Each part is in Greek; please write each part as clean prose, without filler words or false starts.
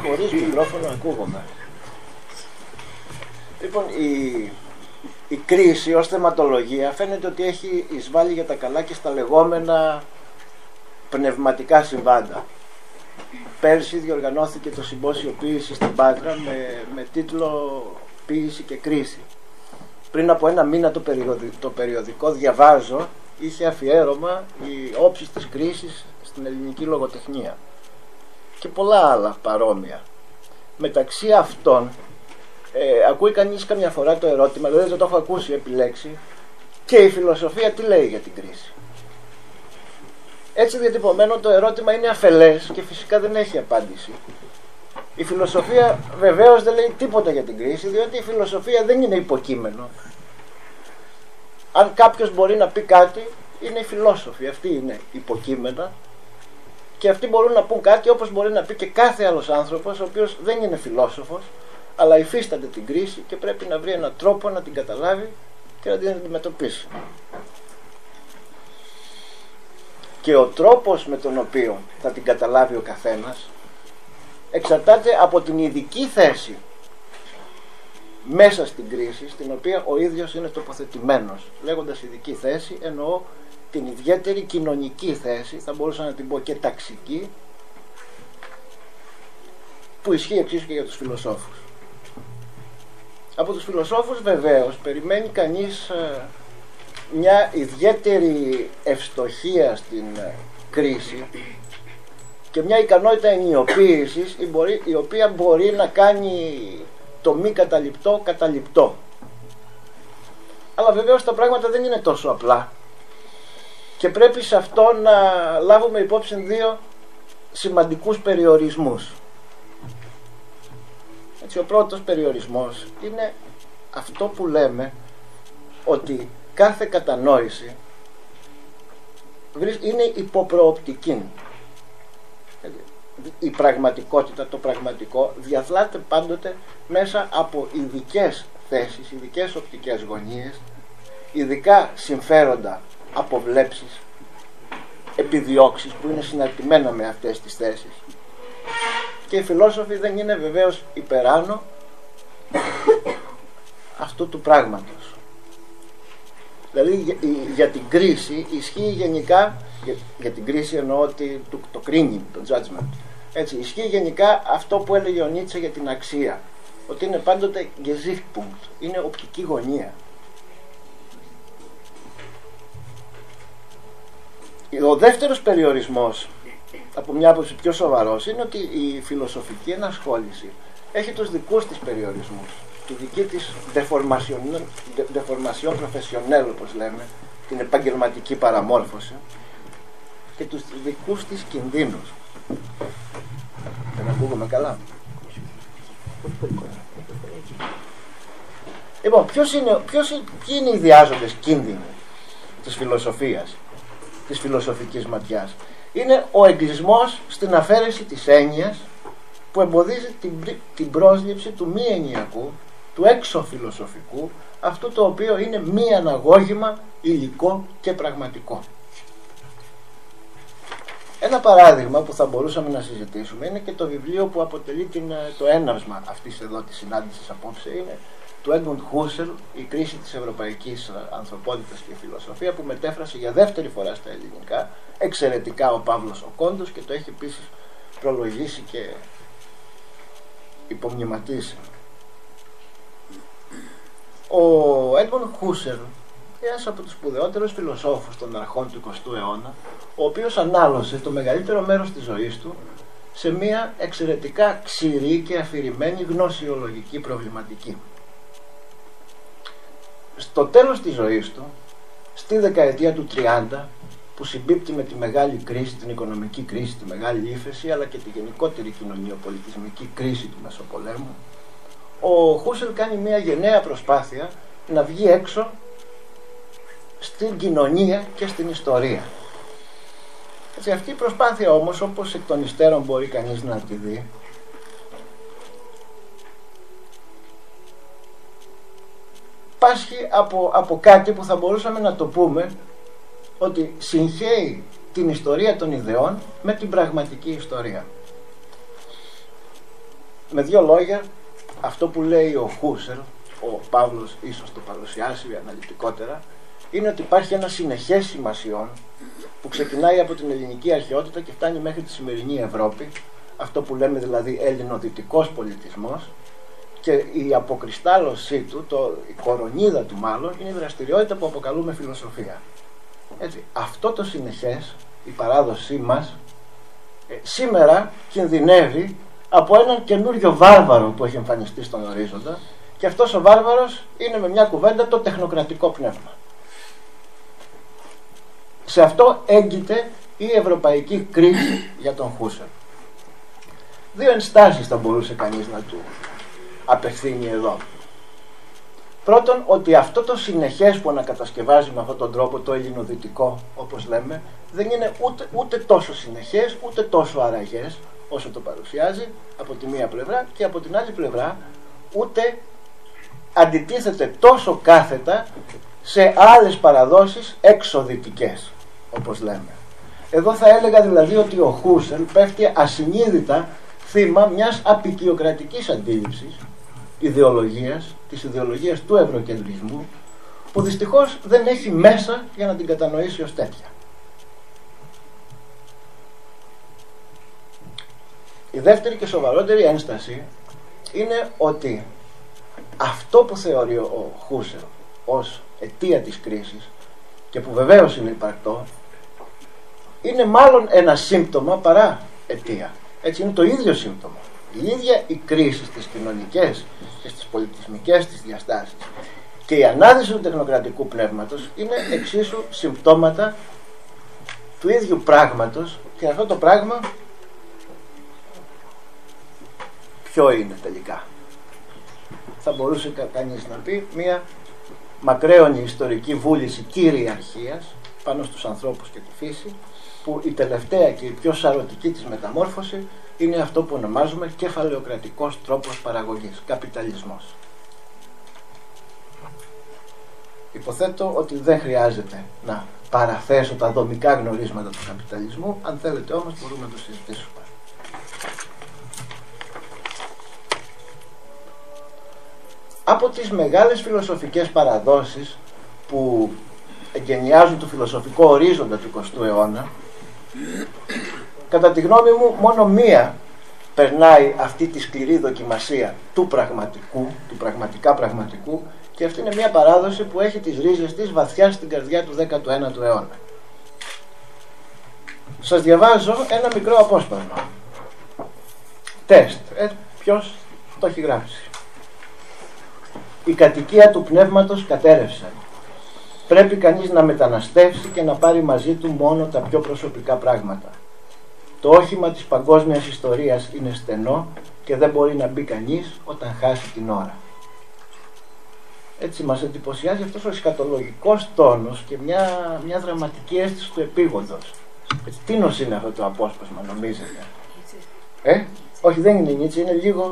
χωρίς μικρόφωνο ακούγομαι. Λοιπόν, η κρίση ως θεματολογία φαίνεται ότι έχει εισβάλει για τα καλά και στα λεγόμενα πνευματικά συμβάντα. Πέρσι διοργανώθηκε το συμπόσιο ποίηση στην Πάτρα με τίτλο «Ποίηση και κρίση». Πριν από ένα μήνα το περιοδικό «Διαβάζω» είχε αφιέρωμα οι όψεις της κρίσης στην ελληνική λογοτεχνία και πολλά άλλα παρόμοια. Μεταξύ αυτών ακούει κανείς καμιά φορά το ερώτημα, δηλαδή δεν το έχω ακούσει επιλέξει, και η φιλοσοφία τι λέει για την κρίση. Έτσι διατυπωμένο το ερώτημα είναι αφελές και φυσικά δεν έχει απάντηση. Η φιλοσοφία βεβαίως δεν λέει τίποτα για την κρίση, διότι η φιλοσοφία δεν είναι υποκείμενο. Αν κάποιος μπορεί να πει κάτι, είναι οι φιλόσοφοι, αυτοί είναι υποκείμενα, και αυτοί μπορούν να πούν κάτι όπως μπορεί να πει και κάθε άλλος άνθρωπος, ο οποίος δεν είναι φιλόσοφος, αλλά υφίσταται την κρίση και πρέπει να βρει έναν τρόπο να την καταλάβει και να την αντιμετωπίσει. Και ο τρόπος με τον οποίο θα την καταλάβει ο καθένας εξαρτάται από την ειδική θέση μέσα στην κρίση στην οποία ο ίδιος είναι τοποθετημένος. Λέγοντας ειδική θέση εννοώ την ιδιαίτερη κοινωνική θέση, θα μπορούσα να την πω και ταξική, που ισχύει εξίσου και για τους φιλοσόφους. Από τους φιλοσόφους βεβαίως περιμένει κανείς μια ιδιαίτερη ευστοχία στην κρίση και μια ικανότητα ενιοποίησης η οποία μπορεί να κάνει το μη καταληπτό καταληπτό. Αλλά βεβαίως τα πράγματα δεν είναι τόσο απλά και πρέπει σε αυτό να λάβουμε υπόψη δύο σημαντικούς περιορισμούς. Έτσι, ο πρώτος περιορισμός είναι αυτό που λέμε ότι κάθε κατανόηση είναι υποπροοπτική. Η πραγματικότητα, το πραγματικό διαθλάται πάντοτε μέσα από ειδικές θέσεις, ειδικές οπτικές γωνίες, ειδικά συμφέροντα, αποβλέψεις, επιδιώξεις που είναι συναρτημένα με αυτές τις θέσεις. Και οι φιλόσοφοι δεν είναι βεβαίως υπεράνω αυτού του πράγματος. Δηλαδή για την κρίση ισχύει γενικά, για την κρίση εννοώ ότι το κρίνει, το judgment. Έτσι, ισχύει γενικά αυτό που έλεγε ο Νίτσε για την αξία, ότι είναι πάντοτε Gesichtspunkt, είναι οπτική γωνία. Ο δεύτερος περιορισμός, από μια άποψη πιο σοβαρός, είναι ότι η φιλοσοφική ενασχόληση έχει τους δικούς της περιορισμούς, τη δική της deformation professionnelle, όπως λέμε, την επαγγελματική παραμόρφωση, και τους δικούς της κινδύνους. Δεν ακούγομαι καλά? Λοιπόν, ποιοι είναι οι ιδιάζοντες κίνδυνοι της φιλοσοφίας, της φιλοσοφικής ματιάς? Είναι ο εγκλισμός στην αφαίρεση της έννοιας που εμποδίζει την πρόσληψη του μη εννιακού, του εξωφιλοσοφικού, αυτού το οποίο είναι μη αναγώγημα, υλικό και πραγματικό. Ένα παράδειγμα που θα μπορούσαμε να συζητήσουμε είναι και το βιβλίο που αποτελεί το έναυσμα αυτής εδώ της συνάντησης απόψε, είναι του Έντμουντ Χούσερλ, «Η κρίση της ευρωπαϊκής ανθρωπότητας και φιλοσοφία», που μετέφρασε για δεύτερη φορά στα ελληνικά εξαιρετικά ο Παύλος ο Κόντος και το έχει επίσης προλογίσει και υπομνηματίσει. Ο Έντμουντ Χούσερλ, ένας από τους σπουδαιότερους φιλοσόφους των αρχών του 20ου αιώνα, ο οποίος ανάλωσε το μεγαλύτερο μέρος της ζωής του σε μια εξαιρετικά ξηρή και αφηρημένη γνωσιολογική προβληματική. Στο τέλος της ζωής του, στη δεκαετία του 30, που συμπίπτει με τη μεγάλη κρίση, την οικονομική κρίση, τη μεγάλη ύφεση, αλλά και τη γενικότερη κοινωνιοπολιτισμική κρίση του Μεσοπολέμου, ο Χούσερλ κάνει μια γενναία προσπάθεια να βγει έξω στην κοινωνία και στην ιστορία. Έτσι, αυτή η προσπάθεια όμως, όπως εκ των υστέρων μπορεί κανείς να τη δει, πάσχει από κάτι που θα μπορούσαμε να το πούμε ότι συγχέει την ιστορία των ιδεών με την πραγματική ιστορία. Με δύο λόγια, αυτό που λέει ο Χούσερλ, ο Παύλος ίσως το παρουσιάσει αναλυτικότερα, είναι ότι υπάρχει ένα συνεχές σημασιών που ξεκινάει από την ελληνική αρχαιότητα και φτάνει μέχρι τη σημερινή Ευρώπη, αυτό που λέμε δηλαδή ελληνοδυτικός πολιτισμός, και η αποκριστάλλωσή του, η κορονίδα του μάλλον, είναι η δραστηριότητα που αποκαλούμε φιλοσοφία. Έτσι, αυτό το συνεχές, η παράδοσή μας, σήμερα κινδυνεύει από έναν καινούριο βάρβαρο που έχει εμφανιστεί στον ορίζοντα, και αυτός ο βάρβαρος είναι με μια κουβέντα το τεχνοκρατικό πνεύμα. Σε αυτό έγκυται η ευρωπαϊκή κρίση για τον Χούσερλ. Δύο ενστάσεις θα μπορούσε κανείς να του απευθύνει εδώ. Πρώτον, ότι αυτό το συνεχές που ανακατασκευάζει με αυτόν τον τρόπο, το ελληνοδυτικό όπως λέμε, δεν είναι ούτε τόσο συνεχές ούτε τόσο αραγές όσο το παρουσιάζει από τη μία πλευρά, και από την άλλη πλευρά ούτε αντιτίθεται τόσο κάθετα σε άλλες παραδόσεις εξωδυτικές όπως λέμε. Εδώ θα έλεγα δηλαδή ότι ο Χούσερλ πέφτει ασυνείδητα θύμα μιας απικιοκρατικής αντίληψης ιδεολογίας, της ιδεολογίας του ευρωκεντρισμού, που δυστυχώς δεν έχει μέσα για να την κατανοήσει ως τέτοια. Η δεύτερη και σοβαρότερη ένσταση είναι ότι αυτό που θεωρεί ο Χούσερλ ως αιτία της κρίσης, και που βεβαίως είναι υπαρκτό, είναι μάλλον ένα σύμπτωμα παρά αιτία. Έτσι, είναι το ίδιο σύμπτωμα. Η ίδια η κρίση στις κοινωνικές και στις πολιτισμικές της διαστάσεις και η ανάδυση του τεχνοκρατικού πνεύματος είναι εξίσου συμπτώματα του ίδιου πράγματος, και αυτό το πράγμα ποιο είναι τελικά? Θα μπορούσε κανείς να πει μια μακραίωνη ιστορική βούληση κυριαρχίας πάνω στους ανθρώπους και τη φύση, που η τελευταία και η πιο σαρωτική της μεταμόρφωση είναι αυτό που ονομάζουμε κεφαλαιοκρατικός τρόπος παραγωγής, καπιταλισμός. Υποθέτω ότι δεν χρειάζεται να παραθέσω τα δομικά γνωρίσματα του καπιταλισμού, αν θέλετε όμως μπορούμε να το συζητήσουμε. Από τις μεγάλες φιλοσοφικές παραδόσεις που εγκαινιάζουν το φιλοσοφικό ορίζοντα του 20ου αιώνα, κατά τη γνώμη μου μόνο μία περνάει αυτή τη σκληρή δοκιμασία του πραγματικού, του πραγματικά πραγματικού, και αυτή είναι μία παράδοση που έχει τις ρίζες της βαθιά στην καρδιά του 19ου αιώνα. Σας διαβάζω ένα μικρό απόσπασμα. Τεστ. Ποιος το έχει γράψει? Η κατοικία του πνεύματος κατέρευσε. Πρέπει κανείς να μεταναστεύσει και να πάρει μαζί του μόνο τα πιο προσωπικά πράγματα. Το όχημα της παγκόσμιας ιστορίας είναι στενό και δεν μπορεί να μπει κανείς όταν χάσει την ώρα. Έτσι μας εντυπωσιάζει αυτός ο εσκατολογικός τόνος και μια δραματική αίσθηση του επίγοντος. Τίνος είναι αυτό το απόσπασμα, νομίζετε? Όχι, δεν είναι Νίτσε, είναι λίγο...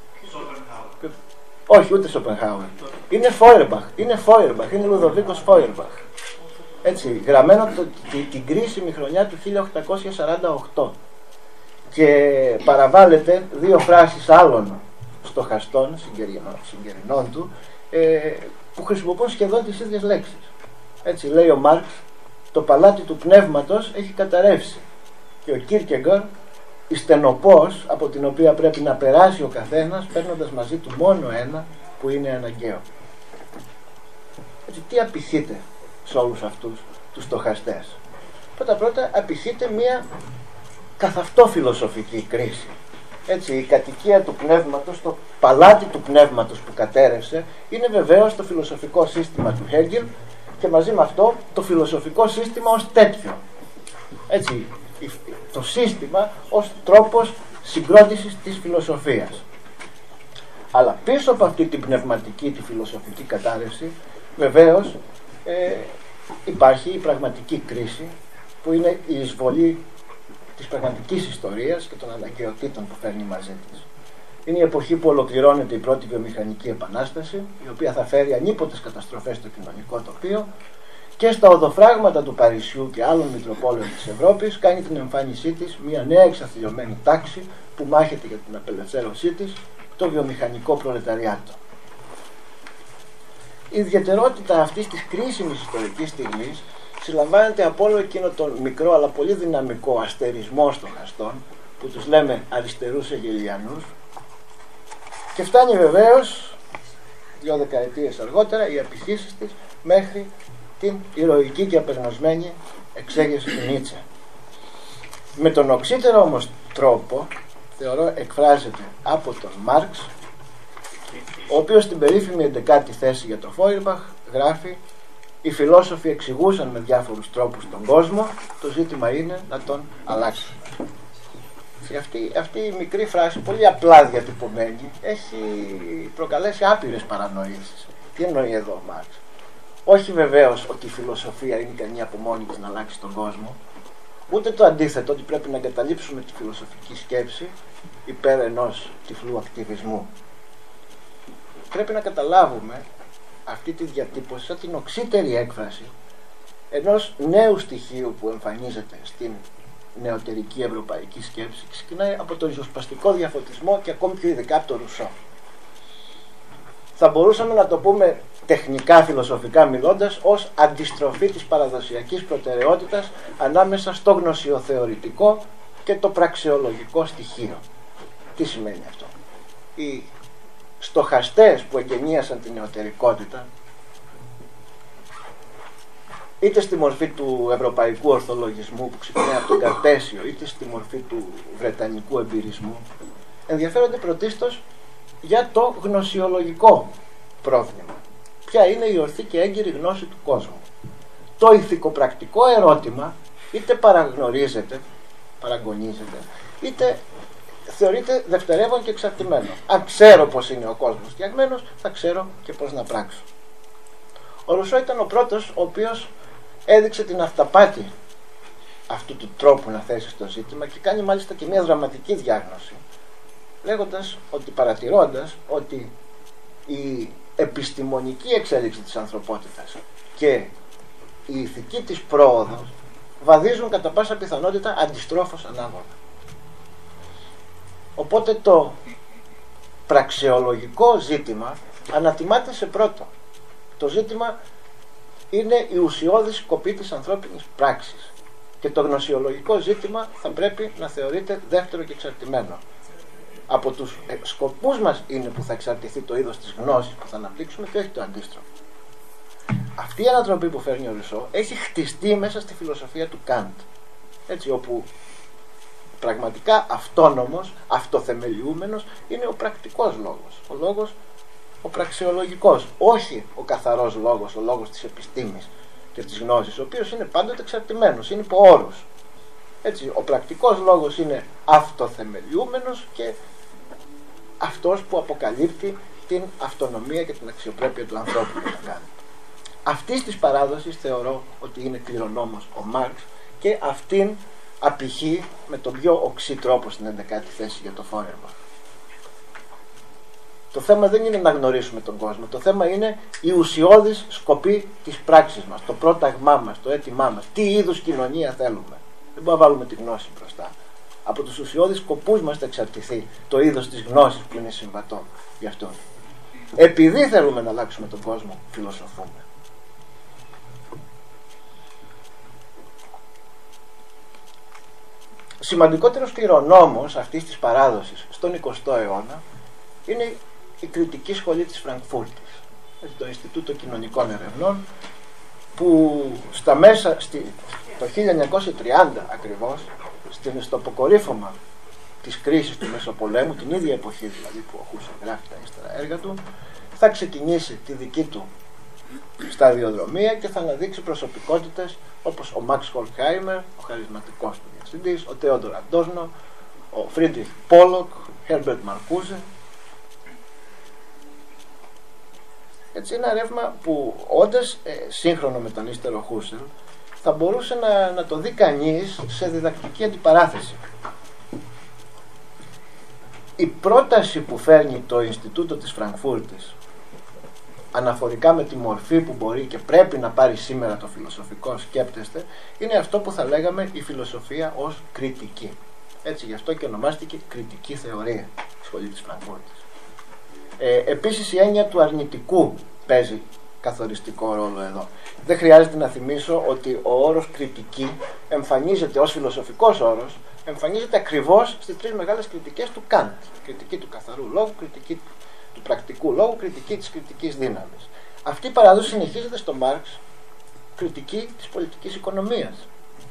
Όχι, ούτε Σοπενχάουερ. Είναι Φόιερμπαχ, είναι Λουδοβίκος Φόιερμπαχ. Έτσι, γραμμένο την κρίσιμη χρονιά του 1848. Και παραβάλλεται δύο φράσεις άλλων στοχαστών, συγγερινών του, που χρησιμοποιούν σχεδόν τις ίδιες λέξεις. Έτσι λέει ο Μάρξ, το παλάτι του πνεύματος έχει καταρρεύσει, και ο Κίρκεγκορ, η στενοπός από την οποία πρέπει να περάσει ο καθένας, παίρνοντας μαζί του μόνο ένα που είναι αναγκαίο. Έτσι, τι απηχείται σε όλους αυτούς τους στοχαστές? Πρώτα απηχείται μια καθ' αυτό φιλοσοφική κρίση. Έτσι, η κατοικία του πνεύματος, το παλάτι του πνεύματος που κατέρευσε, είναι βεβαίως το φιλοσοφικό σύστημα του Χέγγελ, και μαζί με αυτό το φιλοσοφικό σύστημα ως τέτοιο. Έτσι, το σύστημα ως τρόπος συγκρότησης της φιλοσοφίας. Αλλά πίσω από αυτή την πνευματική, τη φιλοσοφική κατάρρευση, βεβαίως υπάρχει η πραγματική κρίση, που είναι η εισβολή της πραγματικής ιστορίας και των αναγκαιοτήτων που φέρνει μαζί της. Είναι η εποχή που ολοκληρώνεται η πρώτη βιομηχανική επανάσταση, η οποία θα φέρει ανίποτες καταστροφές στο κοινωνικό τοπίο, και στα οδοφράγματα του Παρισιού και άλλων μητροπόλεων της Ευρώπης κάνει την εμφάνισή της μια νέα εξαθλιωμένη τάξη που μάχεται για την απελευθέρωσή της, το βιομηχανικό προλεταριάτο. Η ιδιαιτερότητα αυτής της κρίσιμης ιστορικής στιγμής συλλαμβάνεται από όλο εκείνο τον μικρό αλλά πολύ δυναμικό αστερισμό στοχαστών που τους λέμε αριστερούς εγγελιανούς και φτάνει βεβαίως 2 δεκαετίες αργότερα οι απηχήσεις της μέχρι την ηρωική και απεγνωσμένη εξέγερση του Νίτσε. Με τον οξύτερο όμως τρόπο, θεωρώ, εκφράζεται από τον Μάρξ, ο οποίος στην περίφημη 11η θέση για το Φόιρμπαχ γράφει: οι φιλόσοφοι εξηγούσαν με διάφορους τρόπους τον κόσμο, το ζήτημα είναι να τον αλλάξουν. Αυτή η μικρή φράση, πολύ απλά διατυπωμένη, έχει προκαλέσει άπειρες παρανοήσεις. Τι εννοεί εδώ ο Μάρξ? Όχι βεβαίως ότι η φιλοσοφία είναι ικανή από μόνη της να αλλάξει τον κόσμο, ούτε το αντίθετο, ότι πρέπει να εγκαταλείψουμε τη φιλοσοφική σκέψη υπέρ ενός τυφλού ακτιβισμού. Πρέπει να καταλάβουμε αυτή τη διατύπωση σαν την οξύτερη έκφραση ενός νέου στοιχείου που εμφανίζεται στην νεωτερική ευρωπαϊκή σκέψη και ξεκινάει από το ριζοσπαστικό διαφωτισμό και ακόμη πιο ειδικά από το Ρουσό. Θα μπορούσαμε να το πούμε τεχνικά, φιλοσοφικά μιλώντας, ως αντιστροφή της παραδοσιακής προτεραιότητας ανάμεσα στο γνωσιοθεωρητικό και το πραξεολογικό στοιχείο. Τι σημαίνει αυτό? Οι στοχαστές που εγκαινίασαν την νεωτερικότητα, είτε στη μορφή του ευρωπαϊκού ορθολογισμού που ξεκινάει από τον Καρτέσιο, είτε στη μορφή του βρετανικού εμπειρισμού, ενδιαφέρονται πρωτίστως για το γνωσιολογικό πρόβλημα. Ποια είναι η ορθή και έγκυρη γνώση του κόσμου? Το ηθικοπρακτικό ερώτημα είτε παραγνωρίζεται, παραγωνίζεται, είτε θεωρείται δευτερεύον και εξαρτημένο. Αν ξέρω πώς είναι ο κόσμος φτιαγμένος, θα ξέρω και πώς να πράξω. Ο Ρουσό ήταν ο πρώτος ο οποίος έδειξε την αυταπάτη αυτού του τρόπου να θέσει το ζήτημα και κάνει μάλιστα και μια δραματική διάγνωση, λέγοντας ότι, παρατηρώντας ότι η επιστημονική εξέλιξη της ανθρωπότητας και η ηθική της πρόοδος βαδίζουν κατά πάσα πιθανότητα αντιστρόφως ανάγωνα. Οπότε το πραξεολογικό ζήτημα ανατιμάται σε πρώτο. Το ζήτημα είναι η ουσιώδης σκοπή της ανθρώπινης πράξης και το γνωσιολογικό ζήτημα θα πρέπει να θεωρείται δεύτερο και εξαρτημένο. Από τους σκοπούς μας είναι που θα εξαρτηθεί το είδος της γνώσης που θα αναπτύξουμε και όχι το αντίστροφο. Αυτή η ανατροπή που φέρνει ο Ρουσό έχει χτιστεί μέσα στη φιλοσοφία του Καντ, έτσι, όπου πραγματικά αυτόνομος, αυτοθεμελιούμενος είναι ο πρακτικός λόγος, ο λόγος ο πραξεολογικός, όχι ο καθαρός λόγος, ο λόγος της επιστήμης και της γνώσης, ο οποίος είναι πάντοτε εξαρτημένος, είναι υπό όρους. Έτσι, ο πρακτικός λόγος είναι αυτοθεμελιούμενος και αυτός που αποκαλύπτει την αυτονομία και την αξιοπρέπεια του ανθρώπου που θα κάνει. Αυτής της παράδοσης θεωρώ ότι είναι κληρονόμος ο Μάρξ και αυτήν απηχεί με τον πιο οξύ τρόπο στην 11η θέση για το Φόιρμπαχ. Το θέμα δεν είναι να γνωρίσουμε τον κόσμο, το θέμα είναι η ουσιώδης σκοπή της πράξης μας, το πρόταγμά μας, το αίτημά μας, τι είδους κοινωνία θέλουμε. Δεν μπορούμε να βάλουμε τη γνώση μπροστά. Από τους ουσιώδεις σκοπούς μας θα εξαρτηθεί το είδος της γνώσης που είναι συμβατό γι' αυτό. Επειδή θέλουμε να αλλάξουμε τον κόσμο, φιλοσοφούμε. Σημαντικότερος κληρονόμος αυτής της παράδοσης στον 20ο αιώνα είναι η κριτική σχολή της Φραγκφούρτης, το Ινστιτούτο Κοινωνικών Ερευνών, που το 1930 ακριβώς, στο αποκορύφωμα της κρίσης του Μεσοπολέμου, την ίδια εποχή δηλαδή που ο Χούσερλ γράφει τα ύστερα έργα του, θα ξεκινήσει τη δική του σταδιοδρομία και θα αναδείξει προσωπικότητες όπως ο Μαξ Χολχάιμερ, ο χαρισματικός του διευθυντής, ο Τέοντορ Αντόρνο, ο Φρίντριχ Πόλοκ, Χέρμπερτ Μαρκούζε. Έτσι, ένα ρεύμα που όντας σύγχρονο με τον ύστερο Χούσερλ θα μπορούσε να το δει κανείς σε διδακτική αντιπαράθεση. Η πρόταση που φέρνει το Ινστιτούτο της Φραγκφούρτης αναφορικά με τη μορφή που μπορεί και πρέπει να πάρει σήμερα το φιλοσοφικό σκέπτεστε, είναι αυτό που θα λέγαμε η φιλοσοφία ως κριτική. Έτσι, γι' αυτό και ονομάστηκε κριτική θεωρία στη Σχολή της Φραγκφούρτης. Επίσης η έννοια του αρνητικού παίζει καθοριστικό ρόλο εδώ. Δεν χρειάζεται να θυμίσω ότι ο όρος κριτική εμφανίζεται ως φιλοσοφικός όρος, εμφανίζεται ακριβώς στις τρεις μεγάλες κριτικές του Καντ. Κριτική του καθαρού λόγου, κριτική του πρακτικού λόγου, κριτική της κριτικής δύναμης. Αυτή η παράδοση συνεχίζεται στο Μάρξ, κριτική της πολιτικής οικονομίας.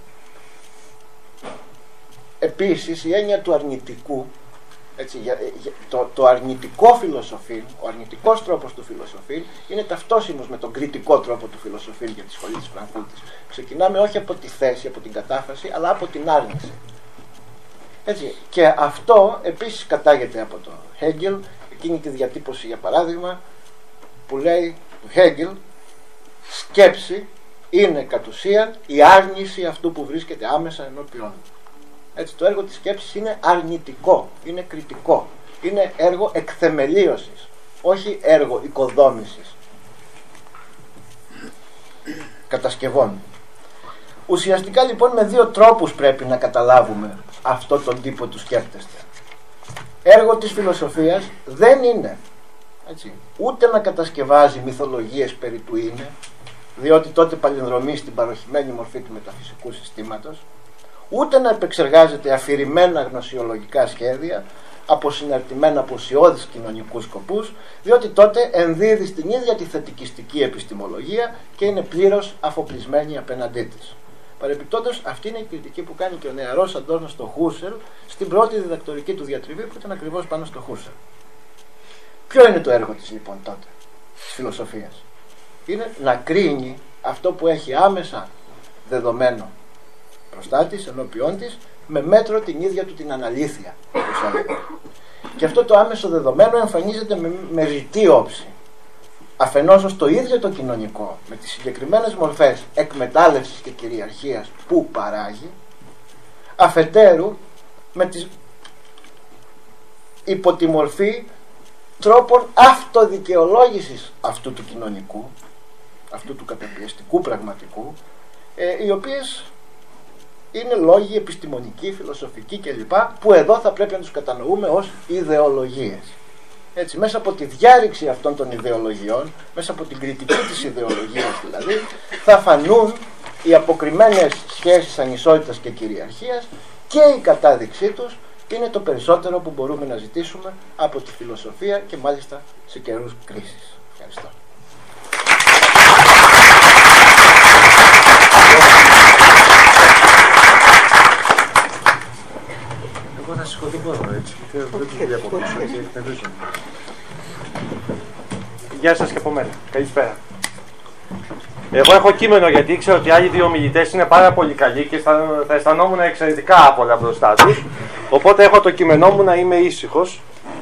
Επίσης η έννοια του αρνητικού, έτσι, το αρνητικό φιλοσοφήν, ο αρνητικός τρόπος του φιλοσοφήν είναι ταυτόσιμος με τον κριτικό τρόπο του φιλοσοφήν για τη Σχολή της Φραγκφούρτης. Ξεκινάμε όχι από τη θέση, από την κατάφραση, αλλά από την άρνηση. Έτσι, και αυτό επίσης κατάγεται από το Hegel, εκείνη τη διατύπωση για παράδειγμα που λέει του Hegel, σκέψη είναι κατ' ουσίαν η άρνηση αυτού που βρίσκεται άμεσα ενώπιόν. Έτσι, το έργο της σκέψης είναι αρνητικό, είναι κριτικό, είναι έργο εκθεμελίωσης, όχι έργο οικοδόμησης κατασκευών. Ουσιαστικά λοιπόν με δύο τρόπους πρέπει να καταλάβουμε αυτό τον τύπο του σκέπτεστε. Έργο της φιλοσοφίας δεν είναι, έτσι, ούτε να κατασκευάζει μυθολογίες περί του είναι, διότι τότε παλινδρομεί στην παροχημένη μορφή του μεταφυσικού συστήματος, ούτε να επεξεργάζεται αφηρημένα γνωσιολογικά σχέδια, αποσυναρτημένα από ουσιώδεις κοινωνικούς σκοπούς, διότι τότε ενδίδει στην ίδια τη θετικιστική επιστημολογία και είναι πλήρως αφοπλισμένη απέναντί της. Παρεπιπτόντως, αυτή είναι η κριτική που κάνει και ο νεαρός Αντόρνο στο Χούσερλ στην πρώτη διδακτορική του διατριβή που ήταν ακριβώς πάνω στο Χούσερλ. Ποιο είναι το έργο της λοιπόν τότε, της φιλοσοφίας? Είναι να κρίνει αυτό που έχει άμεσα δεδομένο μπροστά της, ενώπιόν της, με μέτρο την ίδια του την αναλήθεια. Και αυτό το άμεσο δεδομένο εμφανίζεται με ρητή όψη. Αφενός ως το ίδιο το κοινωνικό, με τις συγκεκριμένες μορφές εκμετάλλευσης και κυριαρχίας που παράγει, αφετέρου υπό τη μορφή τρόπων αυτοδικαιολόγησης αυτού του κοινωνικού, αυτού του καταπιεστικού πραγματικού, οι οποίες είναι λόγοι επιστημονικοί, φιλοσοφικοί κλπ. Που εδώ θα πρέπει να τους κατανοούμε ως ιδεολογίες. Έτσι, μέσα από τη διάρρηξη αυτών των ιδεολογιών, μέσα από την κριτική της ιδεολογίας δηλαδή, θα φανούν οι αποκριμένες σχέσεις ανισότητας και κυριαρχίας και η κατάδειξή τους είναι το περισσότερο που μπορούμε να ζητήσουμε από τη φιλοσοφία και μάλιστα σε καιρούς κρίσης. Ευχαριστώ. Εγώ να σηκωθώ μπορώ έτσι. Δεν το βλέπω πίσω. Γεια σας και από μένα. Καλησπέρα. Εγώ έχω κείμενο γιατί ήξερα ότι οι άλλοι δύο ομιλητές είναι πάρα πολύ καλοί και θα αισθανόμουν εξαιρετικά άπολα μπροστά τους. Οπότε έχω το κείμενό μου να είμαι ήσυχος.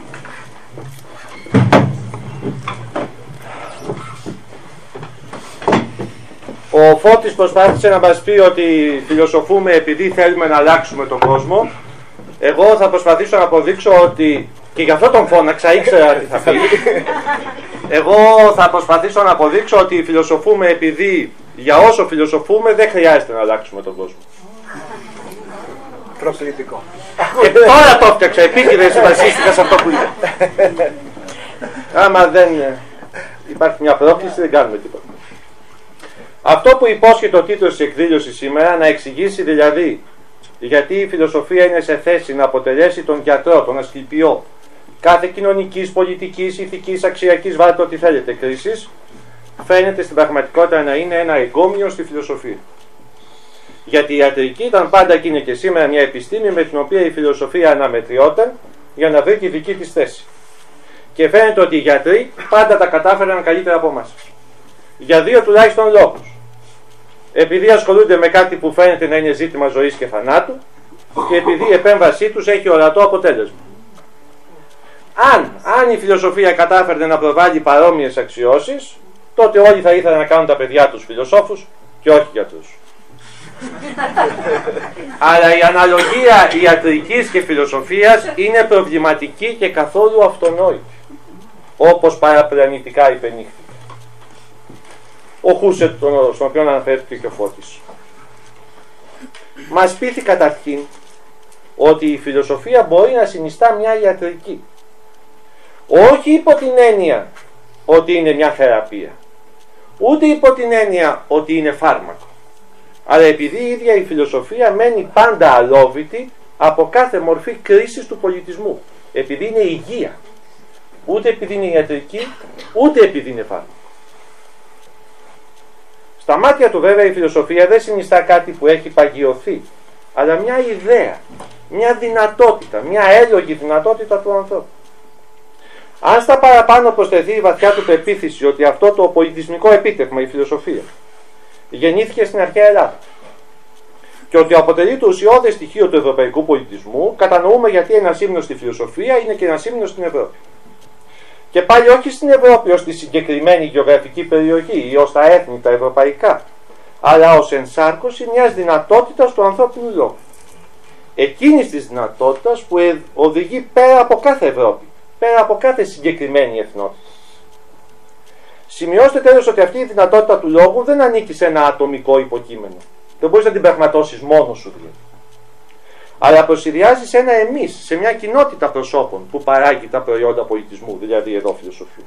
Ο Φώτης προσπάθησε να μας πει ότι φιλοσοφούμε επειδή θέλουμε να αλλάξουμε τον κόσμο. Εγώ θα προσπαθήσω να αποδείξω ότι, και γι' αυτό τον φώναξα, ήξερα τι θα πει. Εγώ θα προσπαθήσω να αποδείξω ότι φιλοσοφούμε επειδή για όσο φιλοσοφούμε δεν χρειάζεται να αλλάξουμε τον κόσμο. Προσλητικό. Και τώρα το έφτιαξα, επίκυρες βασίστηκα σε αυτό που είπε. Άμα δεν υπάρχει μια πρόκληση δεν κάνουμε τίποτα. Αυτό που υπόσχεται ο τίτλος της εκδήλωσης σήμερα, να εξηγήσει δηλαδή γιατί η φιλοσοφία είναι σε θέση να αποτελέσει τον γιατρό, τον ασκληπιό κάθε κοινωνικής, πολιτικής, ηθικής, αξιακής, βάλτε ό,τι θέλετε κρίσης, φαίνεται στην πραγματικότητα να είναι ένα εγκόμιο στη φιλοσοφία. Γιατί η ιατρική ήταν πάντα και είναι και σήμερα μια επιστήμη με την οποία η φιλοσοφία αναμετριόταν για να βρει τη δική της θέση. Και φαίνεται ότι οι γιατροί πάντα τα κατάφεραν καλύτερα από εμάς. Για δύο τουλάχιστον λόγους. Επειδή ασχολούνται με κάτι που φαίνεται να είναι ζήτημα ζωής και θανάτου και επειδή η επέμβασή τους έχει ορατό αποτέλεσμα. Αν η φιλοσοφία κατάφερε να προβάλλει παρόμοιες αξιώσεις, τότε όλοι θα ήθελαν να κάνουν τα παιδιά τους φιλοσόφους και όχι γιατρούς. Αλλά η αναλογία ιατρικής και φιλοσοφίας είναι προβληματική και καθόλου αυτονόητη, όπως παραπλανητικά υπενήχθη. ο Χούσερ, στον οποίο αναφέρθηκε και ο Φώτης. Μας πείθει καταρχήν ότι η φιλοσοφία μπορεί να συνιστά μια ιατρική. Όχι υπό την έννοια ότι είναι μια θεραπεία, ούτε υπό την έννοια ότι είναι φάρμακο, αλλά επειδή η ίδια η φιλοσοφία μένει πάντα αλόβητη από κάθε μορφή κρίσης του πολιτισμού, επειδή είναι υγεία, ούτε επειδή είναι ιατρική, ούτε επειδή είναι φάρμακο. Στα μάτια του βέβαια η φιλοσοφία δεν συνιστά κάτι που έχει παγιωθεί, αλλά μια ιδέα, μια δυνατότητα, μια έλογη δυνατότητα του ανθρώπου. Αν στα παραπάνω προσθεθεί η βαθιά του πεποίθηση ότι αυτό το πολιτισμικό επίτευγμα, η φιλοσοφία, γεννήθηκε στην αρχαία Ελλάδα και ότι αποτελεί το ουσιώδες στοιχείο του ευρωπαϊκού πολιτισμού, κατανοούμε γιατί ένας ύμνος στη φιλοσοφία είναι και ένας ύμνος στην Ευρώπη. Και πάλι όχι στην Ευρώπη ως τη συγκεκριμένη γεωγραφική περιοχή ή ως τα έθνη τα ευρωπαϊκά, αλλά ως ενσάρκωση μιας δυνατότητας του ανθρώπινου λόγου. Εκείνης της δυνατότητας που οδηγεί πέρα από κάθε Ευρώπη, πέρα από κάθε συγκεκριμένη εθνότητα. Σημειώστε τέλος ότι αυτή η δυνατότητα του λόγου δεν ανήκει σε ένα ατομικό υποκείμενο. Δεν μπορείς να την πραγματώσεις μόνος σου δηλαδή. Αλλά προσυδειάζει σε ένα εμείς, σε μια κοινότητα προσώπων που παράγει τα προϊόντα πολιτισμού, δηλαδή εδώ φιλοσοφία.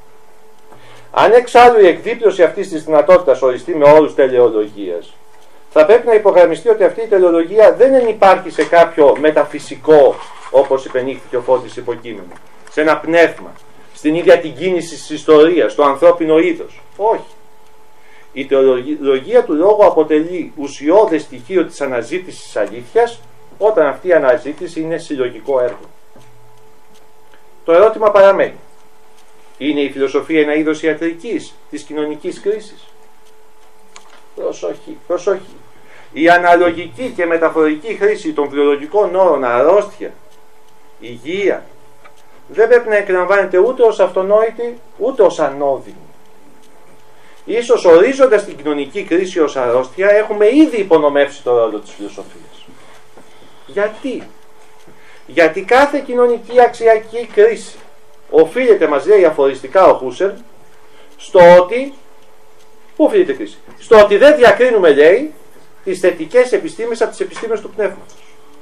Αν εξάλλου η εκδίπλωση αυτής της δυνατότητας οριστεί με όρους τελεολογίας, θα πρέπει να υπογραμμιστεί ότι αυτή η τελεολογία δεν ενυπάρχει σε κάποιο μεταφυσικό, όπως υπενήχθηκε ο Φώτης, υποκείμενο, σε ένα πνεύμα, στην ίδια την κίνηση της ιστορίας, στο ανθρώπινο είδος. Όχι. Η τελεολογία του λόγου αποτελεί ουσιώδες στοιχείο της αναζήτησης της αλήθειας, όταν αυτή η αναζήτηση είναι συλλογικό έργο. Το ερώτημα παραμένει. Είναι η φιλοσοφία ένα είδος ιατρικής της κοινωνικής κρίσης? Προσοχή, προσοχή. Η αναλογική και μεταφορική χρήση των βιολογικών όρων αρρώστια, υγεία, δεν πρέπει να εκλαμβάνεται ούτε ως αυτονόητη, ούτε ως ανώδυνη. Ίσως ορίζοντας την κοινωνική κρίση ως αρρώστια, έχουμε ήδη υπονομεύσει το ρόλο της φιλοσοφίας. Γιατί? Γιατί κάθε κοινωνική αξιακή κρίση οφείλεται, μας λέει αφοριστικά ο Χούσερ, στο ότι, πού οφείλεται η κρίση? Στο ότι δεν διακρίνουμε, λέει, τις θετικές επιστήμες από τις επιστήμες του πνεύματος.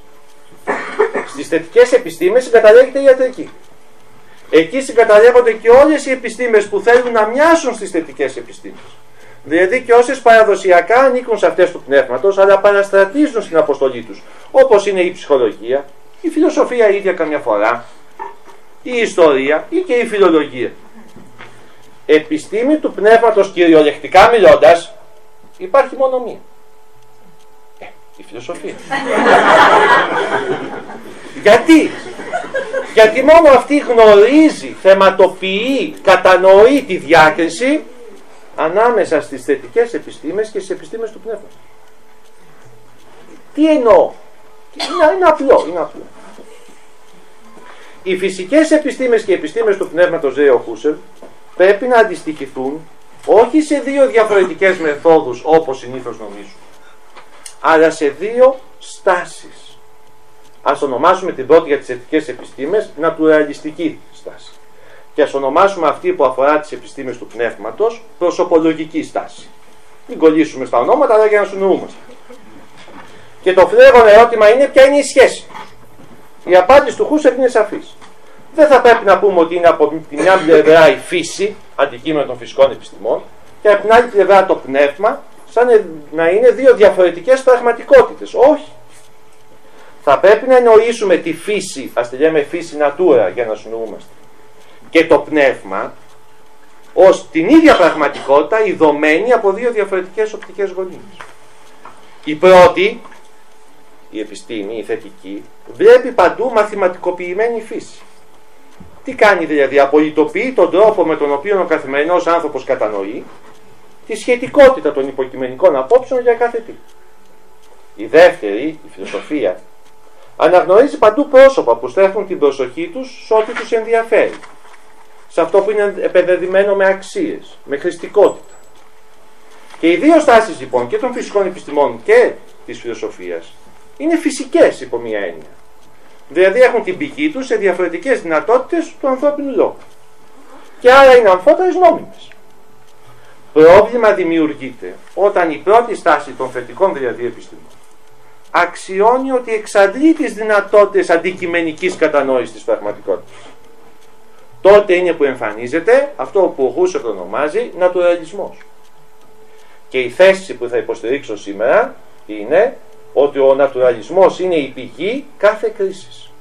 Στις θετικές επιστήμες συγκαταλέγεται η ιατρική. Εκεί συγκαταλέγονται και όλες οι επιστήμες που θέλουν να μοιάσουν στις θετικές επιστήμες. Δηλαδή και όσες παραδοσιακά ανήκουν σε αυτές του πνεύματος, αλλά παραστρατίζουν στην αποστολή τους, όπως είναι η ψυχολογία, η φιλοσοφία ίδια καμιά φορά, η ιστορία ή και η φιλολογία. Επιστήμη του πνεύματος κυριολεκτικά μιλώντας, υπάρχει μόνο μία. Η φιλοσοφία. Γιατί? Γιατί μόνο αυτή γνωρίζει, θεματοποιεί, κατανοεί τη διάκριση ανάμεσα στις θετικές επιστήμες και στις επιστήμες του πνεύματος. Τι εννοώ? Είναι απλό, είναι απλό. Οι φυσικές επιστήμες και οι επιστήμες του πνεύματος, λέει ο Χούσερ, πρέπει να αντιστοιχηθούν όχι σε δύο διαφορετικές μεθόδους όπως συνήθως νομίζουν, αλλά σε δύο στάσεις. Ας ονομάσουμε την πρώτη για τις θετικές επιστήμες νατουραλιστική στάση. Και ας ονομάσουμε αυτή που αφορά τις επιστήμες του πνεύματος προσωπολογική στάση. Μην κολλήσουμε στα ονόματα, αλλά για να συνοούμαστε. Και το φλέγον ερώτημα είναι ποια είναι η σχέση. Η απάντηση του Χούσερ είναι σαφής. Δεν θα πρέπει να πούμε ότι είναι από τη μια πλευρά η φύση, αντικείμενο των φυσικών επιστημών, και από την άλλη πλευρά το πνεύμα, σαν να είναι δύο διαφορετικές πραγματικότητες. Όχι. Θα πρέπει να εννοήσουμε τη φύση, ας τη λέμε φύση natura για να συνοούμαστε, και το πνεύμα ως την ίδια πραγματικότητα ειδωμένη από δύο διαφορετικές οπτικές γωνίες. Η πρώτη, η επιστήμη, η θετική, βλέπει παντού μαθηματικοποιημένη φύση. Τι κάνει δηλαδή? Απολυτοποιεί τον τρόπο με τον οποίο ο καθημερινός άνθρωπος κατανοεί τη σχετικότητα των υποκειμενικών απόψεων για κάθε τι. Η δεύτερη, η φιλοσοφία, αναγνωρίζει παντού πρόσωπα που στρέφουν την προσοχή τους σε ό,τι τους ενδιαφέρει. Σε αυτό που είναι επενδεδημένο με αξίες, με χρηστικότητα. Και οι δύο στάσεις λοιπόν και των φυσικών επιστημών και της φιλοσοφίας είναι φυσικές υπό μία έννοια. Δηλαδή έχουν την πηγή τους σε διαφορετικές δυνατότητες του ανθρώπινου λόγου. Και άρα είναι αμφότερες νόμιμες. Πρόβλημα δημιουργείται όταν η πρώτη στάση των θετικών δηλαδή επιστήμων αξιώνει ότι εξαντλεί τις δυνατότητες αντικειμενικής κατανόησης της πραγματικότητας. Τότε είναι που εμφανίζεται αυτό που ο Χούσερλ ονομάζει νατουραλισμός. Και η θέση που θα υποστηρίξω σήμερα είναι ότι ο νατουραλισμός είναι η πηγή κάθε κρίσης.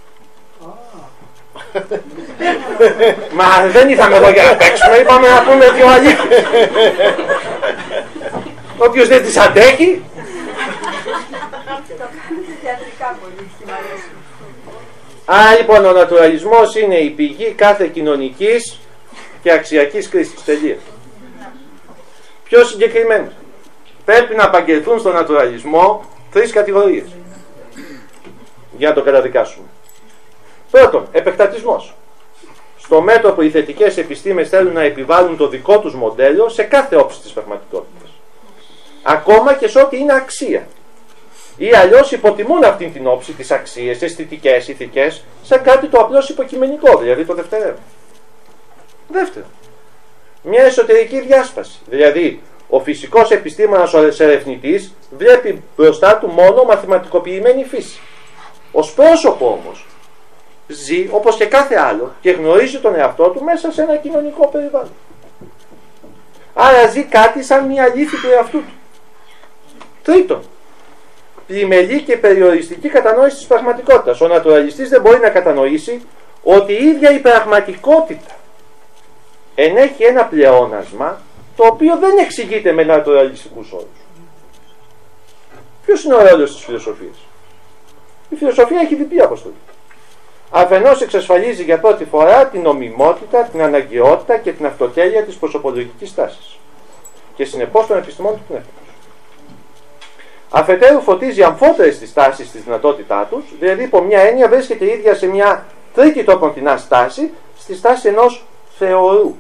Μα δεν ήρθαμε εδώ για να παίξουμε, είπαμε να πούμε δύο αλήθειες. Όποιος δεν τις αντέχει. Άρα λοιπόν ο νατουραλισμός είναι η πηγή κάθε κοινωνικής και αξιακής κρίσης. Τελεία. Πιο συγκεκριμένα, πρέπει να απαγγελθούν στον νατουραλισμό 3 κατηγορίες για να το καταδικάσουμε. Πρώτον, επεκτατισμός. Στο μέτρο που οι θετικές επιστήμες θέλουν να επιβάλλουν το δικό τους μοντέλο σε κάθε όψη της πραγματικότητας. Ακόμα και σε ό,τι είναι αξία. Ή αλλιώς υποτιμούν αυτήν την όψη, τις αξίες, αισθητικές, ηθικές, σαν κάτι το απλώς υποκειμενικό, δηλαδή το δευτερεύον. Δεύτερον, μια εσωτερική διάσπαση. Δηλαδή, ο φυσικός επιστήμονας, ο ερευνητής, βλέπει μπροστά του μόνο μαθηματικοποιημένη φύση. Ως πρόσωπο όμως, ζει όπως και κάθε άλλο και γνωρίζει τον εαυτό του μέσα σε ένα κοινωνικό περιβάλλον. Άρα ζει κάτι σαν μια αλήθεια του εαυτού του. Τρίτον, πλημελή και περιοριστική κατανόηση της πραγματικότητας. Ο νατουραλιστής δεν μπορεί να κατανοήσει ότι η ίδια η πραγματικότητα ενέχει ένα πλεόνασμα το οποίο δεν εξηγείται με νατουραλιστικούς όρους. Ποιος είναι ο ρόλος της φιλοσοφίας? Η φιλοσοφία έχει διπλή αποστολή. Αφενός εξασφαλίζει για πρώτη φορά την νομιμότητα, την αναγκαιότητα και την αυτοτέλεια της προσωπολογικής τάσης και συνεπώς των επιστημών του πνεύματος. Αφετέρου φωτίζει αμφότερες τις τάσεις στη δυνατότητά τους, δηλαδή υπό μια έννοια βρίσκεται η ίδια σε μια τρίτη τρόποντινά στάση, στη στάση ενός θεωρού.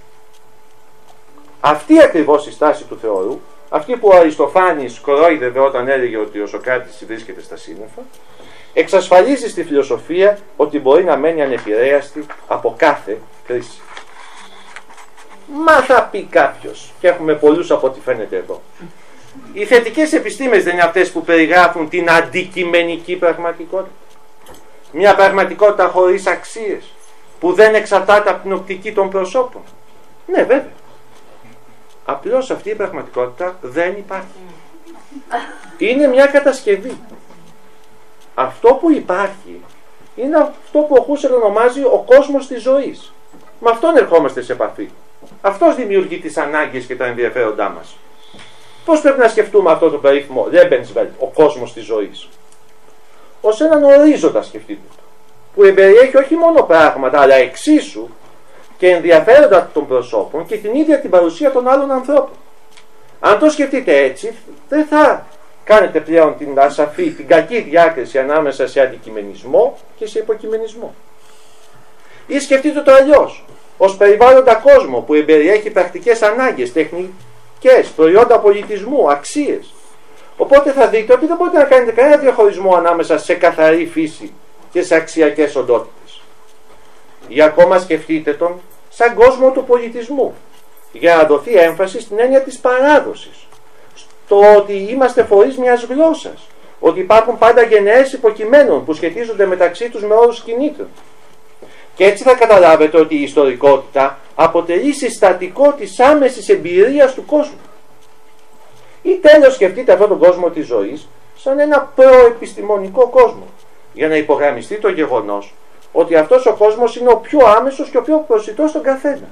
Αυτή ακριβώς η στάση του θεωρού, αυτή που ο Αριστοφάνης κορόιδευε όταν έλεγε ότι ο Σωκράτης βρίσκεται στα σύννεφα, εξασφαλίζει στη φιλοσοφία ότι μπορεί να μένει ανεπηρέαστη από κάθε κρίση. Μα θα πει κάποιος, και έχουμε πολλούς από ό,τι φαίνεται εδώ, οι θετικές επιστήμες δεν είναι αυτές που περιγράφουν την αντικειμενική πραγματικότητα? Μια πραγματικότητα χωρίς αξίες, που δεν εξαρτάται από την οπτική των προσώπων. Ναι, βέβαια. Απλώς αυτή η πραγματικότητα δεν υπάρχει. Είναι μια κατασκευή. Αυτό που υπάρχει είναι αυτό που ο Χούσερλ ονομάζει ο κόσμος της ζωής. Με αυτόν ερχόμαστε σε επαφή. Αυτός δημιουργεί τις ανάγκες και τα ενδιαφέροντά μας. Πώς πρέπει να σκεφτούμε αυτό το περίφημο Lebenswelt, ο κόσμος της ζωής? Ως έναν ορίζοντα, σκεφτείτε το, που εμπεριέχει όχι μόνο πράγματα, αλλά εξίσου και ενδιαφέροντα των προσώπων και την ίδια την παρουσία των άλλων ανθρώπων. Αν το σκεφτείτε έτσι, δεν θα κάνετε πλέον την ασαφή, την κακή διάκριση ανάμεσα σε αντικειμενισμό και σε υποκειμενισμό. Ή σκεφτείτε το αλλιώς, ως περιβάλλοντα κόσμο που εμπεριέχει πρακτικές ανάγκες, τεχνικές, προϊόντα πολιτισμού, αξίες. Οπότε θα δείτε ότι δεν μπορείτε να κάνετε κανένα διαχωρισμό ανάμεσα σε καθαρή φύση και σε αξιακές οντότητες. Ή ακόμα σκεφτείτε τον σαν κόσμο του πολιτισμού, για να δοθεί έμφαση στην έννοια της παράδοσης, στο ότι είμαστε φορείς μιας γλώσσας, ότι υπάρχουν πάντα γενναίες υποκειμένων που σχετίζονται μεταξύ τους με όρους κινήτρων. Και έτσι θα καταλάβετε ότι η ιστορικότητα αποτελεί συστατικό της άμεσης εμπειρίας του κόσμου. Ή τέλος σκεφτείτε αυτόν τον κόσμο της ζωής σαν ένα προεπιστημονικό κόσμο, για να υπογραμμιστεί το γεγονός ότι αυτός ο κόσμος είναι ο πιο άμεσος και ο πιο προσιτός στον καθένα.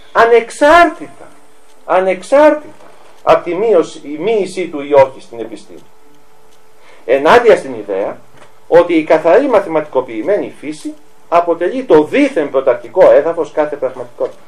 Ανεξάρτητα από τη μοίησή του ή όχι στην επιστήμη. Ενάντια στην ιδέα ότι η καθαρή μαθηματικοποιημένη φύση αποτελεί το δίθεν πρωταρχικό έδαφος κάθε πραγματικότητας.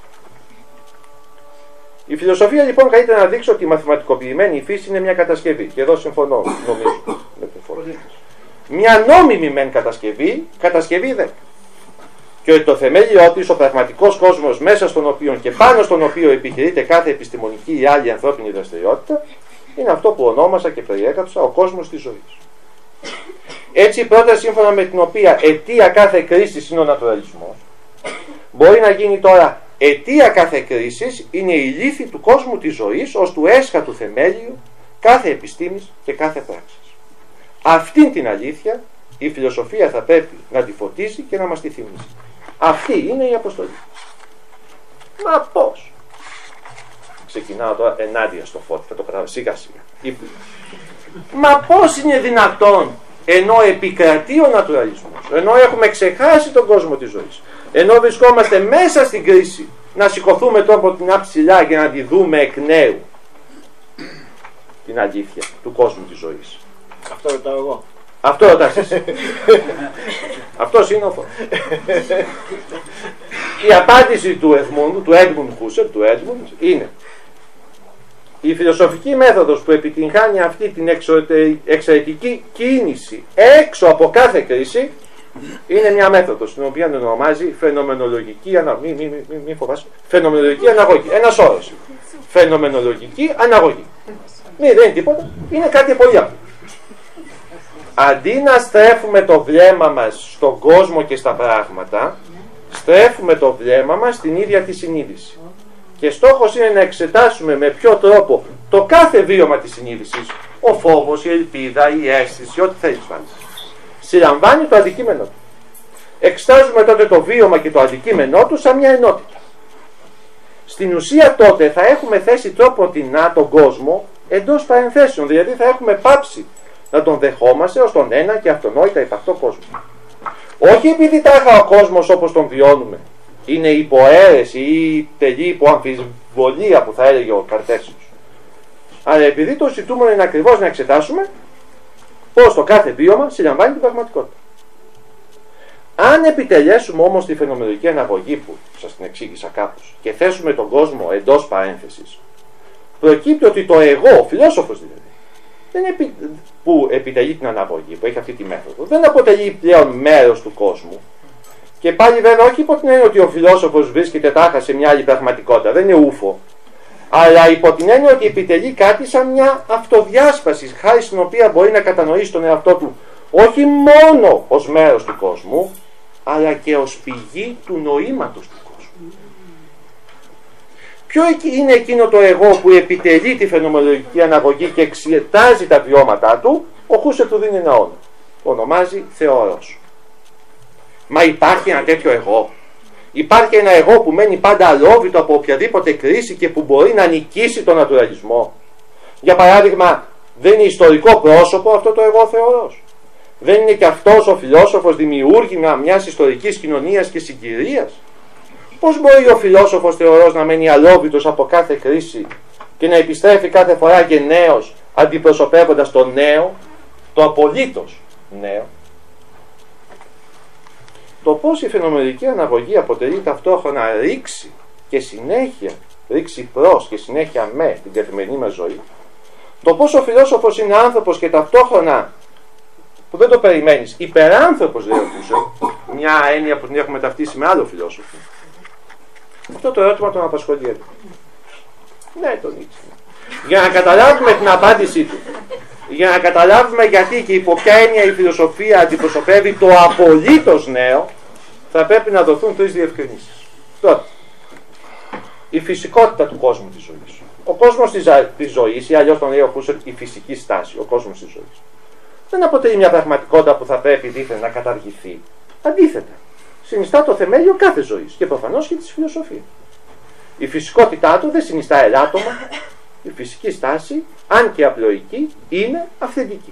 Η φιλοσοφία λοιπόν καλείται να δείξει ότι η μαθηματικοποιημένη φύση είναι μια κατασκευή. Και εδώ συμφωνώ, νομίζω, με την φορή. Μια νόμιμη μεν κατασκευή δεν. Και ότι το θεμέλιό της, ο πραγματικός κόσμος μέσα στον οποίο και πάνω στον οποίο επιχειρείται κάθε επιστημονική ή άλλη ανθρώπινη δραστηριότητα, είναι αυτό που ονόμασα και περιέγραψα ο κόσμος της ζωής. Έτσι η πρόταση σύμφωνα με την οποία αιτία κάθε κρίσης είναι ο νατουραλισμός, μπορεί να γίνει τώρα αιτία κάθε κρίσης είναι η λύθη του κόσμου της ζωής ως του έσχατου θεμέλιου κάθε επιστήμης και κάθε πράξης. Αυτήν την αλήθεια η φιλοσοφία θα πρέπει να τη φωτίσει και να μας τη θυμίσει. Αυτή είναι η αποστολή. Μα πώς? Ξεκινάω τώρα ενάντια στο Φώτη, θα το κρατάω σιγά σιγά. Μα πώς είναι δυνατόν, ενώ επικρατεί ο νατουραλισμός, ενώ έχουμε ξεχάσει τον κόσμο της ζωής, ενώ βρισκόμαστε μέσα στην κρίση, να σηκωθούμε τώρα από την ψηλά και να τη δούμε εκ νέου την αλήθεια του κόσμου της ζωής? Αυτό ρωτάω εγώ. Αυτό ρωτάς εσύ. Αυτός είναι ο Φώτης. Η απάντηση του Έντμουντ Χούσερλ, είναι: η φιλοσοφική μέθοδος που επιτυγχάνει αυτή την εξαιρετική κίνηση έξω από κάθε κρίση είναι μια μέθοδος την οποία ονομάζει φαινομενολογική φαινομενολογική αναγωγή. Ένας όρος. Φαινομενολογική αναγωγή. Δεν είναι τίποτα. Είναι κάτι πολύ απλό. Αντί να στρέφουμε το βλέμμα μας στον κόσμο και στα πράγματα, στρέφουμε το βλέμμα μας στην ίδια τη συνείδηση. Και στόχος είναι να εξετάσουμε με ποιο τρόπο το κάθε βίωμα της συνείδησης, ο φόβος, η ελπίδα, η αίσθηση, ό,τι θέλεις βάλεις, συλλαμβάνει το αντικείμενο του. Εξετάζουμε τότε το βίωμα και το αντικείμενό του σαν μια ενότητα. Στην ουσία τότε θα έχουμε θέσει τρόποντινά τον κόσμο εντός παρενθέσεων, δηλαδή θα έχουμε πάψει να τον δεχόμαστε ως τον ένα και αυτονόητα υπαρκτό κόσμο. Όχι επειδή τάχα ο κόσμος όπως τον βιώνουμε είναι υποαίρεση ή τελεί υπό αμφιβολία που θα έλεγε ο Καρτέσιος, αλλά επειδή το ζητούμενο είναι ακριβώς να εξετάσουμε πώς το κάθε βίωμα συλλαμβάνει την πραγματικότητα. Αν επιτελέσουμε όμως τη φαινομενολογική αναγωγή που σας την εξήγησα κάπως και θέσουμε τον κόσμο εντός παρένθεσης, προκύπτει ότι το εγώ, ο φιλόσοφος δηλαδή, που επιτελεί την αναγωγή, που έχει αυτή τη μέθοδο, δεν αποτελεί πλέον μέρος του κόσμου. Και πάλι βέβαια όχι υπό την έννοια ότι ο φιλόσοφος βρίσκεται τάχα σε μια άλλη πραγματικότητα, δεν είναι ούφο, αλλά υπό την έννοια ότι επιτελεί κάτι σαν μια αυτοδιάσπαση, χάρη στην οποία μπορεί να κατανοήσει τον εαυτό του όχι μόνο ως μέρος του κόσμου, αλλά και ως πηγή του νοήματος του κόσμου. Ποιο είναι εκείνο το εγώ που επιτελεί τη φαινομενολογική αναγωγή και εξετάζει τα βιώματά του? Ο Χούσερλ του δίνει ένα όνομα. Το ονομάζει Θεός. Μα υπάρχει ένα τέτοιο εγώ? Υπάρχει ένα εγώ που μένει πάντα αλόβητο από οποιαδήποτε κρίση και που μπορεί να νικήσει τον νατουραλισμό? Για παράδειγμα, δεν είναι ιστορικό πρόσωπο αυτό το εγώ Θεός? Δεν είναι και αυτός ο φιλόσοφος δημιούργημα μιας ιστορικής κοινωνίας και συγκυρίας? Πώς μπορεί ο φιλόσοφος Θεός να μένει αλόβητος από κάθε κρίση και να επιστρέφει κάθε φορά και νέος, αντιπροσωπεύοντας το νέο, το απολύτως νέο? Το πώς η φαινομενολογική αναγωγή αποτελεί ταυτόχρονα ρήξη και συνέχεια, ρήξη προς και συνέχεια με την καθημερινή μας ζωή, το πώς ο φιλόσοφος είναι άνθρωπος και ταυτόχρονα, που δεν το περιμένεις, υπεράνθρωπος, λέει ο Χούσερλ, μια έννοια που την έχουμε ταυτίσει με άλλο φιλόσοφο. Αυτό το ερώτημα τον απασχολεί. Ναι, τον ήξερε. Για να καταλάβουμε την απάντησή του, για να καταλάβουμε γιατί και υπό ποια έννοια η φιλοσοφία αντιπροσωπεύει το απολύτως νέο, θα πρέπει να δοθούν τρεις διευκρινήσεις. Πρώτα, η φυσικότητα του κόσμου της ζωής. Ο κόσμος της ζωής, ή αλλιώς τον λέει ο Χούσερλ, η φυσική στάση, ο κόσμος της ζωής, δεν αποτελεί μια πραγματικότητα που θα πρέπει δίθεν να καταργηθεί. Αντίθετα, συνιστά το θεμέλιο κάθε ζωής και προφανώς και της φιλοσοφίας. Η φυσικότητά του δεν συνιστά ελάττωμα. Η φυσική στάση, αν και απλοϊκή, είναι αυθεντική.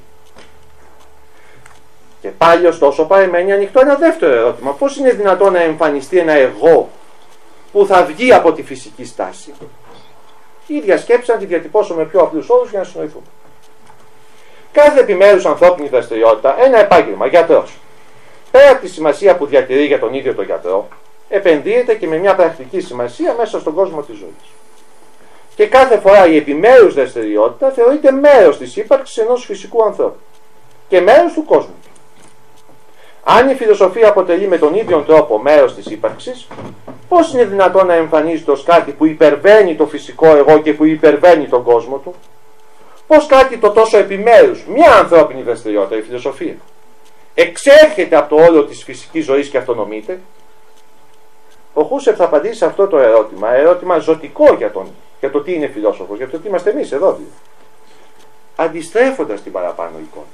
Και πάλι ωστόσο παραμένει ανοιχτό ένα δεύτερο ερώτημα. Πώς είναι δυνατόν να εμφανιστεί ένα εγώ που θα βγει από τη φυσική στάση? Η ίδια σκέψη να τη διατυπώσω με πιο απλούς όρους για να συνοηθούμε. Κάθε επιμέρους ανθρώπινη δραστηριότητα, ένα επάγγελμα, γιατρός, πέρα από τη σημασία που διατηρεί για τον ίδιο τον γιατρό, επενδύεται και με μια πρακτική σημασία μέσα στον κόσμο της ζωής. Και κάθε φορά η επιμέρους δραστηριότητα θεωρείται μέρος της ύπαρξης ενός φυσικού ανθρώπου και μέρος του κόσμου. Αν η φιλοσοφία αποτελεί με τον ίδιο τρόπο μέρος της ύπαρξης, πώς είναι δυνατόν να εμφανίζεται ως κάτι που υπερβαίνει το φυσικό εγώ και που υπερβαίνει τον κόσμο του? Πώς κάτι το τόσο επιμέρους, μια ανθρώπινη δραστηριότητα, η φιλοσοφία, εξέρχεται από το όλο της φυσικής ζωής και αυτονομείται? ο Χούσερ θα απαντήσει σε αυτό το ερώτημα ζωτικό για το τι είναι φιλόσοφος, για το τι είμαστε εμείς εδώ, αντιστρέφοντας την παραπάνω εικόνα.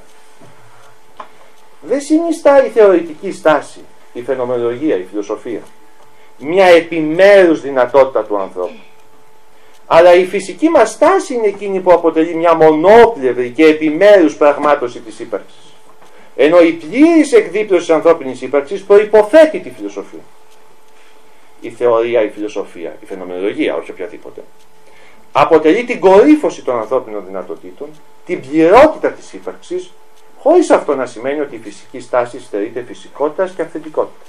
Δεν συνιστά η θεωρητική στάση, η φαινομενολογία, η φιλοσοφία, μια επιμέρους δυνατότητα του ανθρώπου. Αλλά η φυσική μας στάση είναι εκείνη που αποτελεί μια μονόπλευρη και επιμέρους πραγμάτωση της ύπαρξης. Ενώ η πλήρης εκδίπλωση της ανθρώπινης ύπαρξης προϋποθέτει τη φιλοσοφία. Η θεωρία, η φιλοσοφία, η φαινομενολογία, όχι οποιαδήποτε, αποτελεί την κορύφωση των ανθρώπινων δυνατοτήτων, την πληρότητα της ύπαρξης, χωρίς αυτό να σημαίνει ότι η φυσική στάση στερείται φυσικότητας και αυθεντικότητας.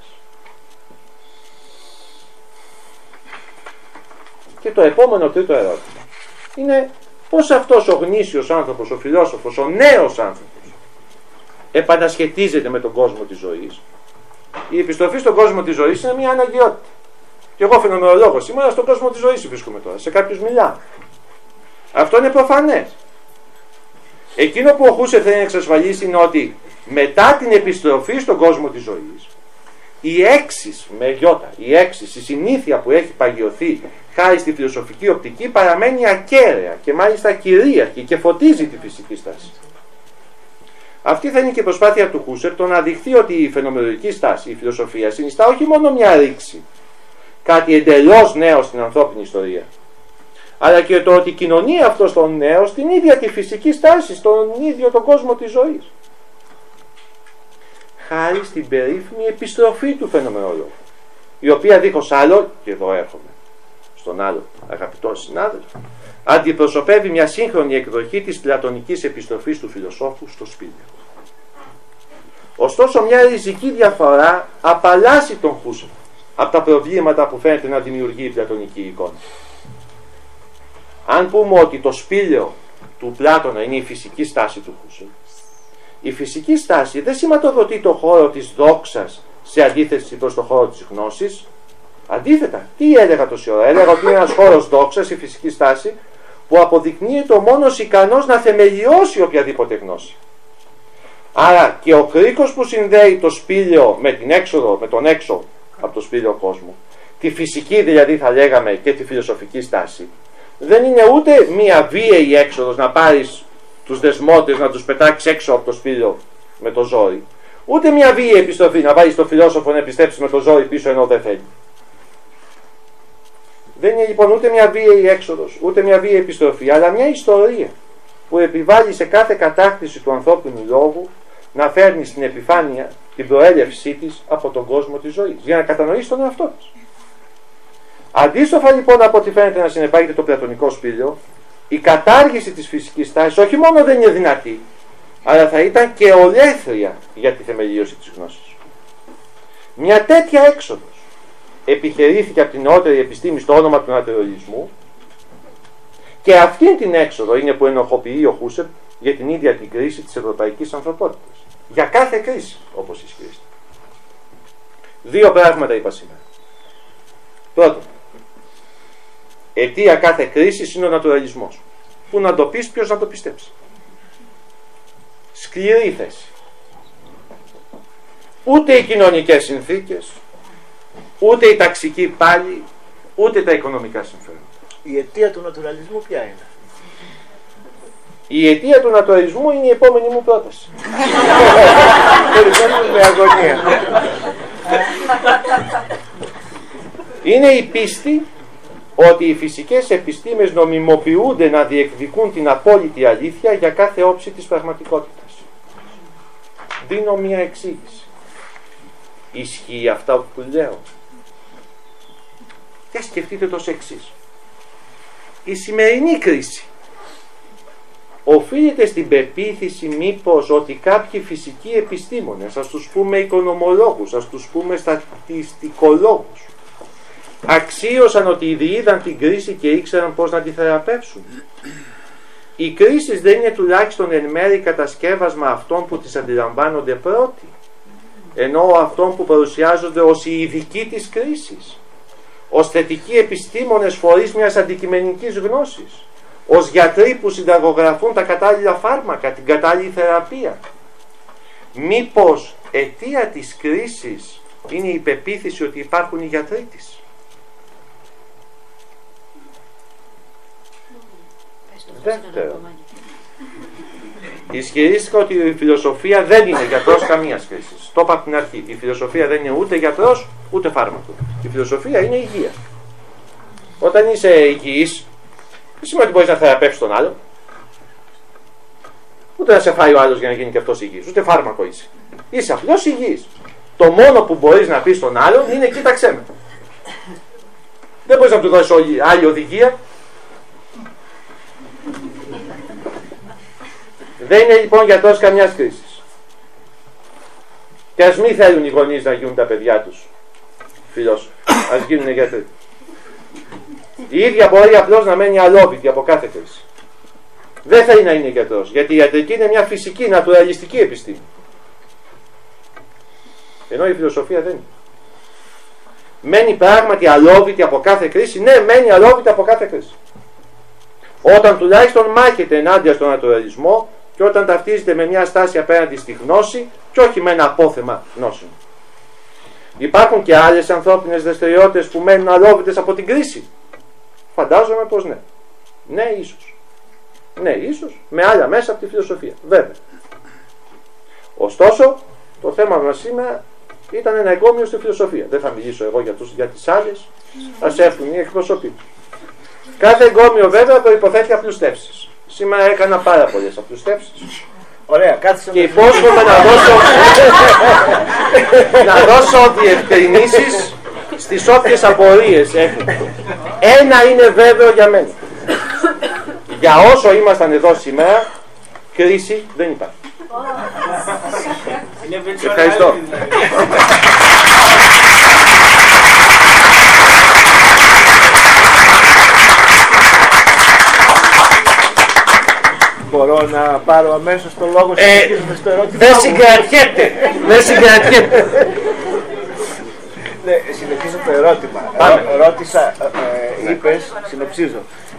Και το επόμενο τρίτο ερώτημα είναι πώς αυτός ο γνήσιος άνθρωπος, ο φιλόσοφος, ο νέος άνθρωπος επανασχετίζεται με τον κόσμο της ζωής. Η επιστροφή στον κόσμο της ζωής είναι μια αναγκαιότητα. Και εγώ φαινομενολόγος σήμερα στον κόσμο της ζωής βρίσκομαι τώρα. Σε κάποιους μιλάω. Αυτό είναι προφανές. Εκείνο που ο Χούσερ θέλει να εξασφαλίσει είναι ότι μετά την επιστροφή στον κόσμο της ζωής, η έξις με γιώτα, η συνήθεια που έχει παγιωθεί χάρη στη φιλοσοφική οπτική παραμένει ακέραια και μάλιστα κυρίαρχη και φωτίζει τη φυσική στάση. Αυτή θα είναι και η προσπάθεια του Χούσερ το να δειχθεί ότι η φαινομενολογική στάση, η φιλοσοφία, συνιστά όχι μόνο μια ρήξη, κάτι εντελώς νέο στην ανθρώπινη ιστορία, αλλά και το ότι κοινωνεί αυτό στον νέο στην ίδια τη φυσική στάση, στον ίδιο τον κόσμο της ζωής. Χάρη στην περίφημη επιστροφή του φαινομενολόγου, η οποία δίχως άλλο, και εδώ έρχομαι στον άλλο αγαπητό συνάδελφο, αντιπροσωπεύει μια σύγχρονη εκδοχή της πλατωνικής επιστροφής του φιλοσόφου στο σπήλαιο. Ωστόσο, μια ριζική διαφορά απαλλάσσει τον Χούσερ από τα προβλήματα που φαίνεται να δημιουργεί η πλατωνική εικόνα. Αν πούμε ότι το σπήλαιο του Πλάτωνα είναι η φυσική στάση του Χούσερ, η φυσική στάση δεν σηματοδοτεί το χώρο της δόξας σε αντίθεση προς το χώρο της γνώσης. Αντίθετα, τι έλεγα τόση ώρα? Έλεγα ότι είναι ένας χώρος δόξας, η φυσική στάση, που αποδεικνύεται ο μόνος ικανός να θεμελιώσει οποιαδήποτε γνώση. Άρα και ο κρίκος που συνδέει το σπήλαιο με την έξοδο, με τον έξω από το σπήλαιο κόσμο, τη φυσική δηλαδή θα λέγαμε και τη φιλοσοφική στάση, δεν είναι ούτε μία βίαιη έξοδος να πάρεις τους δεσμότες να τους πετάξεις έξω από το σπήλαιο με το ζόρι, ούτε μία βίαιη επιστροφή να βάλεις τον φιλόσοφο να επιστρέψει με το ζόρι πίσω ενώ δεν θέλει. Δεν είναι λοιπόν ούτε μια βίαιη έξοδος, ούτε μια βίαιη επιστροφή, αλλά μια ιστορία που επιβάλλει σε κάθε κατάκτηση του ανθρώπινου λόγου να φέρνει στην επιφάνεια την προέλευσή της από τον κόσμο της ζωής, για να κατανοήσει τον εαυτό της. Αντίστοιχα λοιπόν από ό,τι φαίνεται να συνεπάγεται το πλατωνικό σπήλαιο, η κατάργηση της φυσικής τάσης όχι μόνο δεν είναι δυνατή, αλλά θα ήταν και ολέθρια για τη θεμελίωση της γνώσης. Μια τέτοια έξοδος επιχειρήθηκε από την νεότερη επιστήμη στο όνομα του νατουραλισμού, και αυτήν την έξοδο είναι που ενοχοποιεί ο Χούσερ για την ίδια την κρίση της ευρωπαϊκής ανθρωπότητας. Για κάθε κρίση, όπως ισχυρίζεται. Δύο πράγματα είπα σήμερα. Πρώτον, αιτία κάθε κρίσης είναι ο νατουραλισμός. Πού να το πεις, ποιος να το πιστέψει. Σκληρή θέση. Ούτε οι κοινωνικές συνθήκες, ούτε η ταξική πάλι, ούτε τα οικονομικά συμφέροντα. Η αιτία του νατουραλισμού ποια είναι? Η αιτία του νατουραλισμού είναι η επόμενη μου πρόταση. Περιμένουμε με αγωνία. Είναι η πίστη ότι οι φυσικές επιστήμες νομιμοποιούνται να διεκδικούν την απόλυτη αλήθεια για κάθε όψη της πραγματικότητας. Δίνω μια εξήγηση. Ισχύει αυτά που λέω? Και σκεφτείτε το εξής. Η σημερινή κρίση οφείλεται στην πεποίθηση μήπως ότι κάποιοι φυσικοί επιστήμονες, ας τους πούμε οικονομολόγους, ας τους πούμε στατιστικολόγους, αξίωσαν ότι διείδαν την κρίση και ήξεραν πώς να τη θεραπεύσουν? Οι κρίσεις δεν είναι τουλάχιστον εν μέρει κατασκεύασμα αυτών που τις αντιλαμβάνονται πρώτοι, ενώ αυτών που παρουσιάζονται ως οι ειδικοί της κρίσης, ως θετικοί επιστήμονες φορείς μιας αντικειμενικής γνώσης, ως γιατροί που συνταγογραφούν τα κατάλληλα φάρμακα, την κατάλληλη θεραπεία. Μήπως αιτία της κρίσης είναι η πεποίθηση ότι υπάρχουν οι γιατροί της? Δεύτερον, ισχυρίστηκα ότι η φιλοσοφία δεν είναι γιατρός καμίας κρίσης. Το είπα από την αρχή. Η φιλοσοφία δεν είναι ούτε γιατρός ούτε φάρμακο. Η φιλοσοφία είναι υγεία. Όταν είσαι υγιής, δεν σημαίνει ότι μπορείς να θεραπεύσεις τον άλλο. Ούτε να σε φάει ο άλλος για να γίνει και αυτός υγιής. Ούτε φάρμακο είσαι. Είσαι απλώς υγιής. Το μόνο που μπορείς να πεις στον άλλον είναι κοίταξέ με. Δεν μπορείς να του δώσεις άλλη οδηγία. Δεν είναι λοιπόν γιατρός καμιάς κρίσης. Και ας μην θέλουν οι γονείς να γίνουν τα παιδιά τους φιλόσοφοι. Ας γίνουν γιατροί. Η ίδια μπορεί απλώς να μένει αλόβητη από κάθε κρίση. Δεν θέλει να είναι γιατρός. Γιατί η ιατρική είναι μια φυσική, νατουραλιστική επιστήμη. Ενώ η φιλοσοφία δεν είναι. Μένει πράγματι αλόβητη από κάθε κρίση. Ναι, μένει αλόβητη από κάθε κρίση. Όταν τουλάχιστον μάχεται ενάντια στον νατουραλισμό και όταν ταυτίζεται με μια στάση απέναντι στη γνώση και όχι με ένα απόθεμα γνώσεων. Υπάρχουν και άλλες ανθρώπινες δραστηριότητες που μένουν αλόβητες από την κρίση. Φαντάζομαι πως ναι. Ναι, ίσως. Ναι, ίσως με άλλα μέσα από τη φιλοσοφία. Βέβαια. Ωστόσο, το θέμα μας σήμερα ήταν ένα εγκόμιο στη φιλοσοφία. Δεν θα μιλήσω εγώ για τις άλλες. Ας έρθουν οι εκπροσωποί. Κάθε εγκόμιο βέβαια προϋποθέτει απλουστεύσεις. Σήμερα έκανα πάρα πολλές απλουστεύσεις. Ωραία, κάθισε. Και υπόσχομαι να δώσω διευκρινήσεις στις όποιες απορίες έχουν. Ένα είναι βέβαιο για μένα. Για όσο ήμασταν εδώ σήμερα, κρίση δεν υπάρχει. Ευχαριστώ. Μπορώ να πάρω αμέσως το λόγο στο ερώτημα. Δεν συγκρατιέται. Δεν συγκρατιέται. Ναι, συνεχίζω το ερώτημα. Ρώτησα, είπες, συνοψίζω.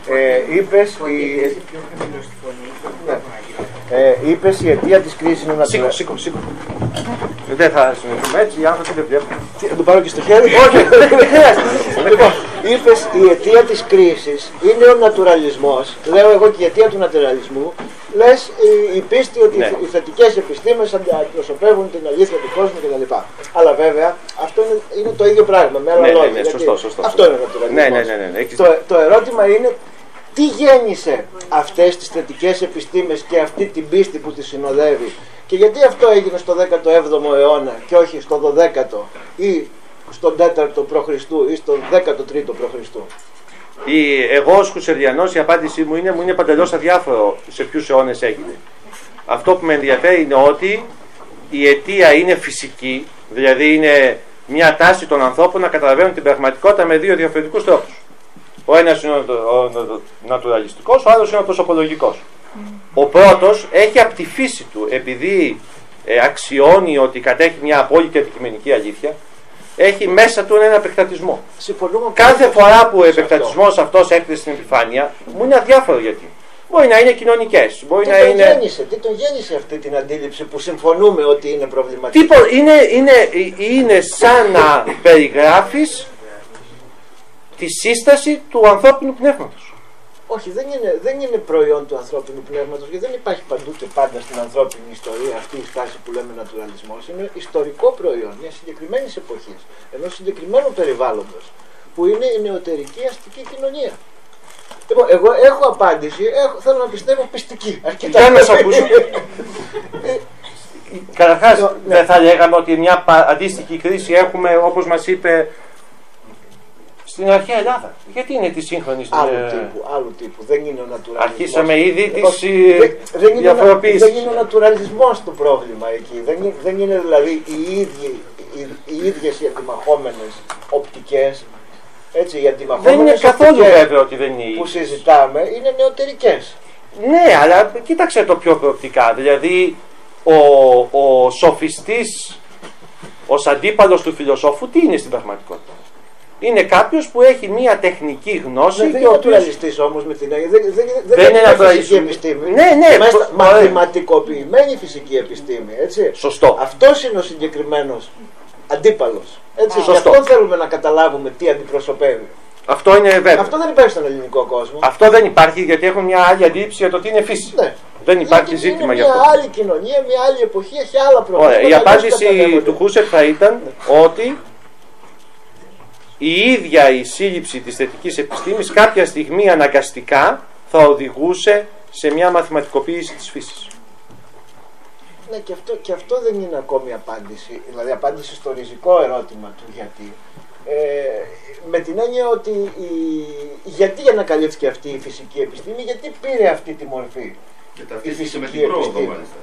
Είπες η αιτία της κρίσης είναι να Σήκω. Δεν θα συνεχίσουμε έτσι, οι άνθρωποι δεν βλέπουν. Θα το πάρω και στο χέρι. Όχι, δεν χρειάζεται. Λοιπόν, είπες η αιτία της κρίσης είναι ο νατουραλισμός. Λέω εγώ και η αιτία του νατουραλισμού. Λες η πίστη ότι οι θετικές επιστήμες αντιπροσωπεύουν την αλήθεια του κόσμου κτλ. Αλλά βέβαια αυτό είναι το ίδιο πράγμα. Με άλλα λόγια. Ναι, σωστό. Αυτό είναι ο νατουραλισμός. Ναι. Το ερώτημα είναι τι γέννησε αυτές τις θετικές επιστήμες και αυτή την πίστη που τη συνοδεύει. Και γιατί αυτό έγινε στο 17ο αιώνα και όχι στο 12ο ή στον 4ο π.Χ. ή στον 13ο π.Χ. Εγώ ως Χουσερδιανός η απάντησή μου είναι παντελώς αδιάφορο σε ποιους αιώνες έγινε. Αυτό που με ενδιαφέρει είναι ότι η αιτία είναι φυσική, δηλαδή είναι μια τάση των ανθρώπων να καταλαβαίνουν την πραγματικότητα με δύο διαφορετικούς τρόπους. Ο ένας είναι ο νατουραλιστικός, ο άλλος είναι ο προσωπολογικός. Ο πρώτος έχει από τη φύση του, επειδή αξιώνει ότι κατέχει μια απόλυτη αντικειμενική αλήθεια, έχει μέσα του ένα επεκτατισμό. Κάθε φορά που ο επεκτατισμός αυτός έρχεται στην επιφάνεια, μου είναι αδιάφορο γιατί. Μπορεί να είναι κοινωνικές. Τι τον γέννησε αυτή την αντίληψη που συμφωνούμε ότι είναι προβληματική? Είναι σαν να περιγράφεις τη σύσταση του ανθρώπινου πνεύματος. Όχι, δεν είναι προϊόν του ανθρώπινου πνεύματος, γιατί δεν υπάρχει παντού και πάντα στην ανθρώπινη ιστορία αυτή η στάση που λέμε νατουραλισμός. Είναι ιστορικό προϊόν μιας συγκεκριμένης εποχής, ενός συγκεκριμένου περιβάλλοντος, που είναι η νεωτερική αστική κοινωνία. Λοιπόν, εγώ έχω απάντηση, θέλω να πιστεύω πιστική. Για να σε ακούσω. Καταρχάς, δεν θα λέγαμε ότι μια αντίστοιχη κρίση έχουμε, όπως μας είπε, στην αρχαία Ελλάδα. Γιατί είναι τη σύγχρονη άλλου τύπου. Δεν είναι ο νατουραλισμός. Αρχίσαμε ήδη τις διαφοροποίησεις. Δεν είναι ο νατουραλισμός το πρόβλημα εκεί. Δεν είναι δηλαδή οι ίδιες οι αντιμαχόμενες οπτικές. Έτσι, οι αντιμαχόμενες δεν είναι καθόλου βέβαιο ότι δεν είναι που συζητάμε είναι νεωτερικές. Ναι, αλλά κοίταξε το πιο προοπτικά. Δηλαδή ο σοφιστής ως αντίπαλος του φιλοσόφου τι είναι στην πραγματικότητα? Είναι κάποιος που έχει μία τεχνική γνώση. Δεν είναι νατουραλιστής όμως με την έννοια. Δεν είναι φυσική επιστήμη. Ναι. Μαθηματικοποιημένη φυσική επιστήμη. Έτσι. Σωστό. Αυτός είναι ο συγκεκριμένος αντίπαλος. Έτσι. Σωστό. Γι' αυτό θέλουμε να καταλάβουμε τι αντιπροσωπεύει. Αυτό είναι βέβαιο. Αυτό δεν υπάρχει στον ελληνικό κόσμο. Αυτό δεν υπάρχει γιατί έχουν μια άλλη αντίληψη για το τι είναι φύση. Ναι. Δεν υπάρχει ζήτημα γι' αυτό. Μια άλλη κοινωνία, μια άλλη εποχή, έχει άλλα προβλήματα. Ωραία. Η απάντηση του Χούσερ θα ήταν ότι η ίδια η σύλληψη της θετικής επιστήμης κάποια στιγμή αναγκαστικά θα οδηγούσε σε μια μαθηματικοποίηση της φύσης. Ναι, και αυτό δεν είναι ακόμη απάντηση. Δηλαδή απάντηση στο ριζικό ερώτημα του γιατί. Με την έννοια ότι γιατί ανακαλύφθηκε αυτή η φυσική επιστήμη, γιατί πήρε αυτή τη μορφή. Και ταυτίστηκε με την πρόοδο, μάλιστα.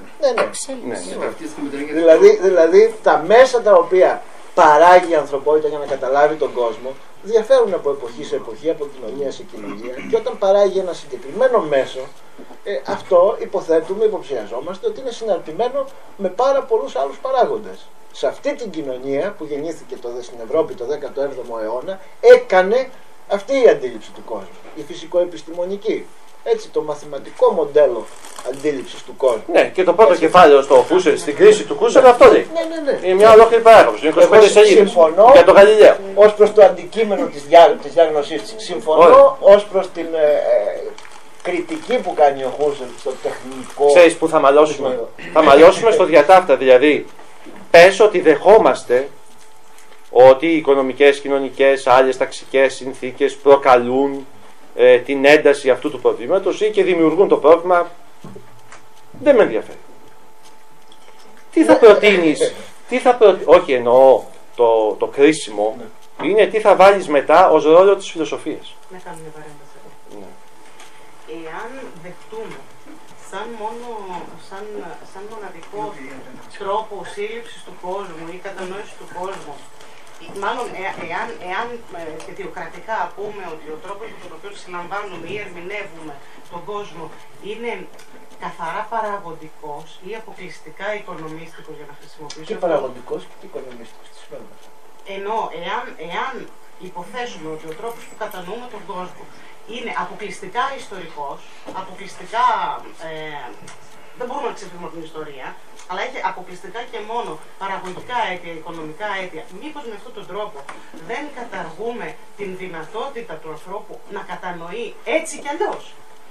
Ναι. Δηλαδή τα μέσα τα οποία παράγει η ανθρωπότητα για να καταλάβει τον κόσμο διαφέρουν από εποχή σε εποχή, από κοινωνία σε κοινωνία, και όταν παράγει ένα συγκεκριμένο μέσο, αυτό υποθέτουμε, υποψιαζόμαστε ότι είναι συναρτημένο με πάρα πολλούς άλλους παράγοντες. Σε αυτή την κοινωνία που γεννήθηκε στην Ευρώπη το 17ο αιώνα, έκανε αυτή η αντίληψη του κόσμου, η φυσικοεπιστημονική. Έτσι, το μαθηματικό μοντέλο αντίληψης του κόσμου. Ναι, και το πρώτο κεφάλαιο στο Χούσερ, στην κρίση του Χούσερ, αυτό λέει. Ναι. Είναι μια ολόκληρη παράγραφος, είναι 25 σελίδες για το Γαλιλαίο. Ως προς το αντικείμενο της διάγνωσής της. Συμφωνώ ως προς την κριτική που κάνει ο Χούσερ στο τεχνικό. Ξέρεις που θα μαλώσουμε. Θα μαλώσουμε στο διατάφτα, δηλαδή. Πες ότι δεχόμαστε ότι οι οικονομικές, κοινωνικές, άλλες ταξικές συνθήκες προκαλούν την ένταση αυτού του προβλήματος ή και δημιουργούν το πρόβλημα. Δεν με ενδιαφέρει. Τι θα προτείνεις, όχι εννοώ το κρίσιμο, είναι τι θα βάλεις μετά ως ρόλο της φιλοσοφίας. Να κάνω μια παρέμβαση. Ναι. Εάν δεχτούμε σαν μοναδικό τρόπο σύλληψης του κόσμου ή κατανόησης του κόσμου, μάλλον εάν αιτιοκρατικά πούμε ότι ο τρόπος με τον οποίο συλλαμβάνουμε ή ερμηνεύουμε τον κόσμο είναι καθαρά παραγωγικός ή αποκλειστικά οικονομίστικος, για να χρησιμοποιήσω. Και παραγωγικός και οικονομίστικος της φέρμας. Ενώ εάν υποθέσουμε ότι ο τρόπος που κατανοούμε τον κόσμο είναι αποκλειστικά ιστορικός, αποκλειστικά δεν μπορούμε να ξεφύγουμε από την ιστορία, αλλά έχει αποκλειστικά και μόνο παραγωγικά αίτια, οικονομικά αίτια, μήπως με αυτόν τον τρόπο δεν καταργούμε την δυνατότητα του ανθρώπου να κατανοεί έτσι κι αλλιώς?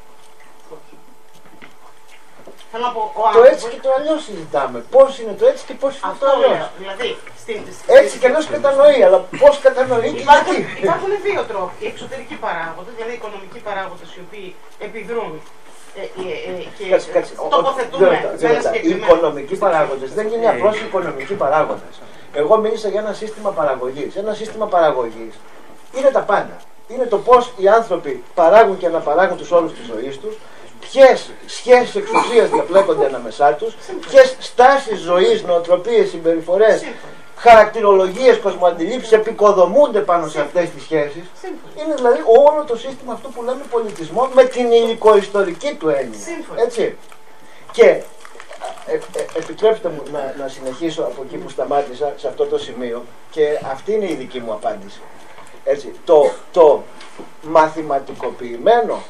Θέλω να πω, το έτσι και το αλλιώς συζητάμε. Πώς είναι το έτσι και πώς είναι το αλλιώς. Δηλαδή, έτσι κι αλλιώς κατανοεί, αλλά πώς κατανοεί και γιατί. Υπάρχουν δύο τρόποι. Οι εξωτερικοί παράγοντες, δηλαδή οι οικονομικοί παράγοντες οι οποίοι επιδρούν και τοποθετούμε σε ένα συγκεκριμένο. Οι οικονομικοί παράγοντες δεν είναι απλώς οι οικονομικοί παράγοντες. Εγώ μίλησα για ένα σύστημα παραγωγής. Ένα σύστημα παραγωγής είναι τα πάντα. Είναι το πώς οι άνθρωποι παράγουν και αναπαράγουν τους όρους της ζωής τους, ποιες σχέσεις εξουσίας διαπλέκονται ανάμεσά τους, ποιες στάσεις ζωής, νοοτροπίες, συμπεριφορές, χαρακτηρολογίες, κοσμοαντιλήψεις επικοδομούνται πάνω σε αυτές τις σχέσεις. Είναι δηλαδή όλο το σύστημα αυτό που λέμε πολιτισμό με την υλικοϊστορική του έννοια. Έτσι. Και επιτρέψτε μου να συνεχίσω από εκεί που σταμάτησα, σε αυτό το σημείο, και αυτή είναι η δική μου απάντηση. Έτσι. Το μαθηματικοποιημένο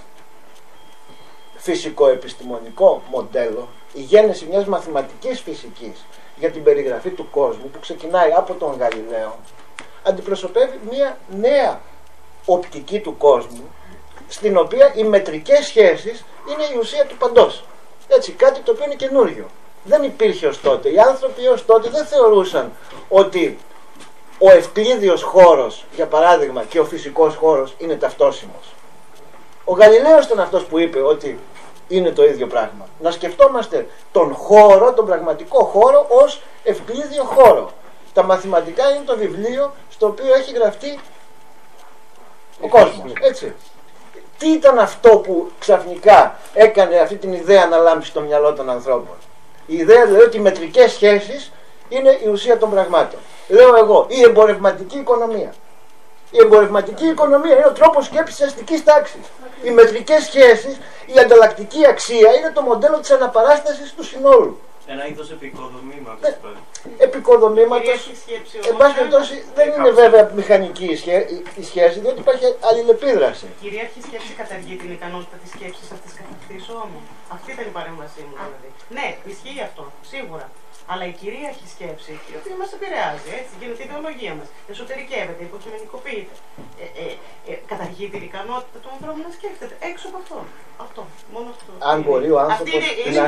φυσικοεπιστημονικό μοντέλο, η γέννηση μιας μαθηματικής φυσικής για την περιγραφή του κόσμου που ξεκινάει από τον Γαλιλαίο, αντιπροσωπεύει μια νέα οπτική του κόσμου, στην οποία οι μετρικές σχέσεις είναι η ουσία του παντός. Έτσι, κάτι το οποίο είναι καινούριο. Δεν υπήρχε ως τότε. Οι άνθρωποι ως τότε δεν θεωρούσαν ότι ο ευκλήδιος χώρος, για παράδειγμα, και ο φυσικός χώρος είναι ταυτόσιμος. Ο Γαλιλαίος ήταν αυτός που είπε ότι είναι το ίδιο πράγμα. Να σκεφτόμαστε τον χώρο, τον πραγματικό χώρο, ως ευκλήδιο χώρο. Τα μαθηματικά είναι το βιβλίο στο οποίο έχει γραφτεί ο κόσμος. Έτσι. Τι ήταν αυτό που ξαφνικά έκανε αυτή την ιδέα να λάμψει στο μυαλό των ανθρώπων? Η ιδέα δηλαδή ότι οι μετρικές σχέσεις είναι η ουσία των πραγμάτων. Λέω εγώ, η εμπορευματική οικονομία. Η εμπορευματική οικονομία είναι ο τρόπος σκέψης της αστικής τάξης. Οι μετρικές σχέσεις, η ανταλλακτική αξία είναι το μοντέλο της αναπαράστασης του συνόλου. Ένα είδος επικοδομήματος. Ναι. επικοδομήματος. Εν πάση περιπτώσει δεν είναι βέβαια μηχανική η σχέση, διότι υπάρχει αλληλεπίδραση. Η κυρίαρχη σκέψη καταργεί την ικανότητα της σκέψης αυτής καθ' αυτής όμως. Αυτή ήταν η παρέμβασή μου δηλαδή. Ναι, ισχύει αυτό, σίγουρα. Αλλά η κυρίαρχη σκέψη, η οποία μας επηρεάζει, έτσι, γίνεται η ιδεολογία μας, εσωτερικεύεται, υποκειμενικοποιείται. Καταργεί την ικανότητα του ανθρώπου να σκέφτεται έξω από αυτό. Αυτό, μόνο αυτό. Αν μπορεί ο άνθρωπος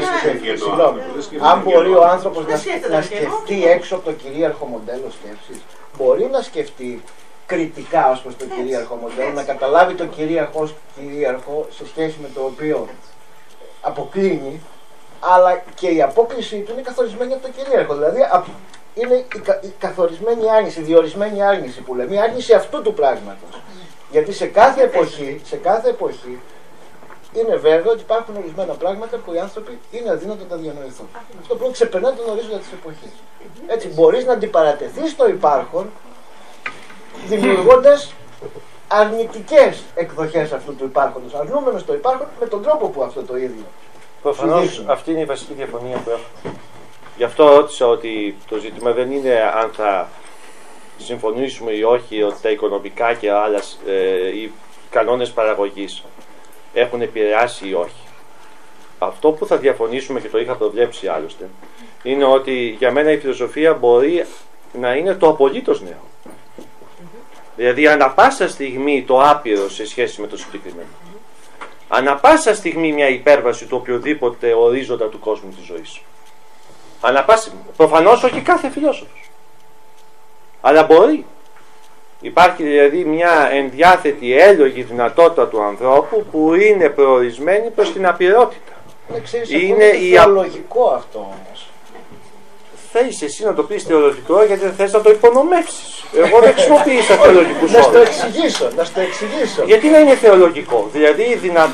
να σκεφτεί έξω από το κυρίαρχο μοντέλο σκέψης, μπορεί να σκεφτεί κριτικά ως προς το κυρίαρχο μοντέλο, να καταλάβει το κυρίαρχο σε σχέση με το οποίο αποκλίνει, αλλά και η απόκληση του είναι καθορισμένη από το κυρίαρχο. Δηλαδή είναι η καθορισμένη άρνηση, η διορισμένη άρνηση που λέμε, η άρνηση αυτού του πράγματος. Γιατί σε κάθε εποχή είναι βέβαιο ότι υπάρχουν ορισμένα πράγματα που οι άνθρωποι είναι αδύνατο να τα διανοηθούν. Αυτό που ξεπερνά τον ορίζοντα της εποχής. Έτσι μπορείς να αντιπαρατεθείς στο υπάρχον, δημιουργώντας αρνητικές εκδοχές αυτού του υπάρχοντος, αρνούμενος το υπάρχον με τον τρόπο που αυτό το ίδιο. Προφανώς αυτή είναι η βασική διαφωνία που έχω. Γι' αυτό ρώτησα ότι το ζήτημα δεν είναι αν θα συμφωνήσουμε ή όχι ότι τα οικονομικά και άλλα οι κανόνες παραγωγής έχουν επηρεάσει ή όχι. Αυτό που θα διαφωνήσουμε, και το είχα προβλέψει άλλωστε, είναι ότι για μένα η φιλοσοφία μπορεί να είναι το απολύτως νέο. Δηλαδή ανά πάσα στιγμή το άπειρο σε σχέση με το συγκεκριμένο. Ανά πάσα στιγμή μια υπέρβαση του οποιοδήποτε ορίζοντα του κόσμου της ζωής. Προφανώς όχι κάθε φιλόσοφος. Αλλά μπορεί. Υπάρχει δηλαδή μια ενδιάθετη έλογη δυνατότητα του ανθρώπου που είναι προορισμένη προς την απειρότητα. Είναι θεολογικό αυτό όμως. Θέλεις εσύ να το πεις θεολογικό γιατί δεν θες να το υπονομεύσεις. Εγώ δεν χρησιμοποίησα θεολογικούς όρους. Να στο εξηγήσω. Γιατί να είναι θεολογικό? Δηλαδή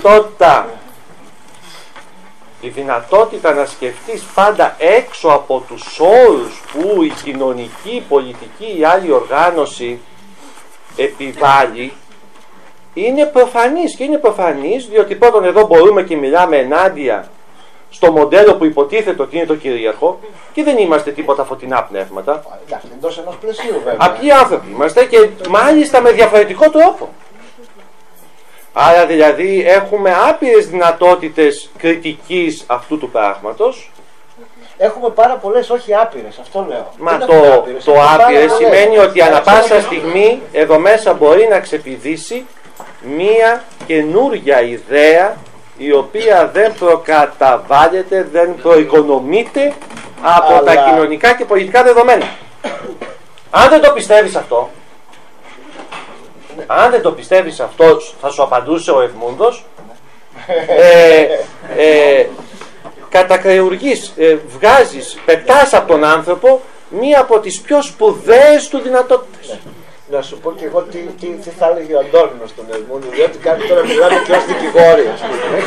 η δυνατότητα να σκεφτείς πάντα έξω από τους όρους που η κοινωνική, η πολιτική ή άλλη οργάνωση επιβάλλει είναι προφανής. Και είναι προφανής διότι πρώτον εδώ μπορούμε και μιλάμε ενάντια στο μοντέλο που υποτίθεται ότι είναι το κυρίαρχο και δεν είμαστε τίποτα φωτεινά πνεύματα. Εντός ενός πλαισίου βέβαια. Απλοί άνθρωποι είμαστε και μάλιστα με διαφορετικό τρόπο. Άρα δηλαδή έχουμε άπειρες δυνατότητες κριτικής αυτού του πράγματος. Έχουμε πάρα πολλές, όχι άπειρες, αυτό λέω. Μα το άπειρες σημαίνει ότι ανά πάσα στιγμή εδώ μέσα μπορεί να ξεπηδήσει μία καινούρια ιδέα η οποία δεν προκαταβάλλεται, δεν προοικονομείται από τα κοινωνικά και πολιτικά δεδομένα. Αν δεν το πιστεύεις αυτό, θα σου απαντούσε ο Ευμούντος, κατακρεουργείς, βγάζεις, πετάς από τον άνθρωπο μία από τις πιο σπουδαίες του δυνατότητες. Να σου πω και εγώ τι θα έλεγε ο Αντώνης στον Ερμούντο, διότι κάτι τώρα μιλάμε και ως δικηγόροι, ας πούμε.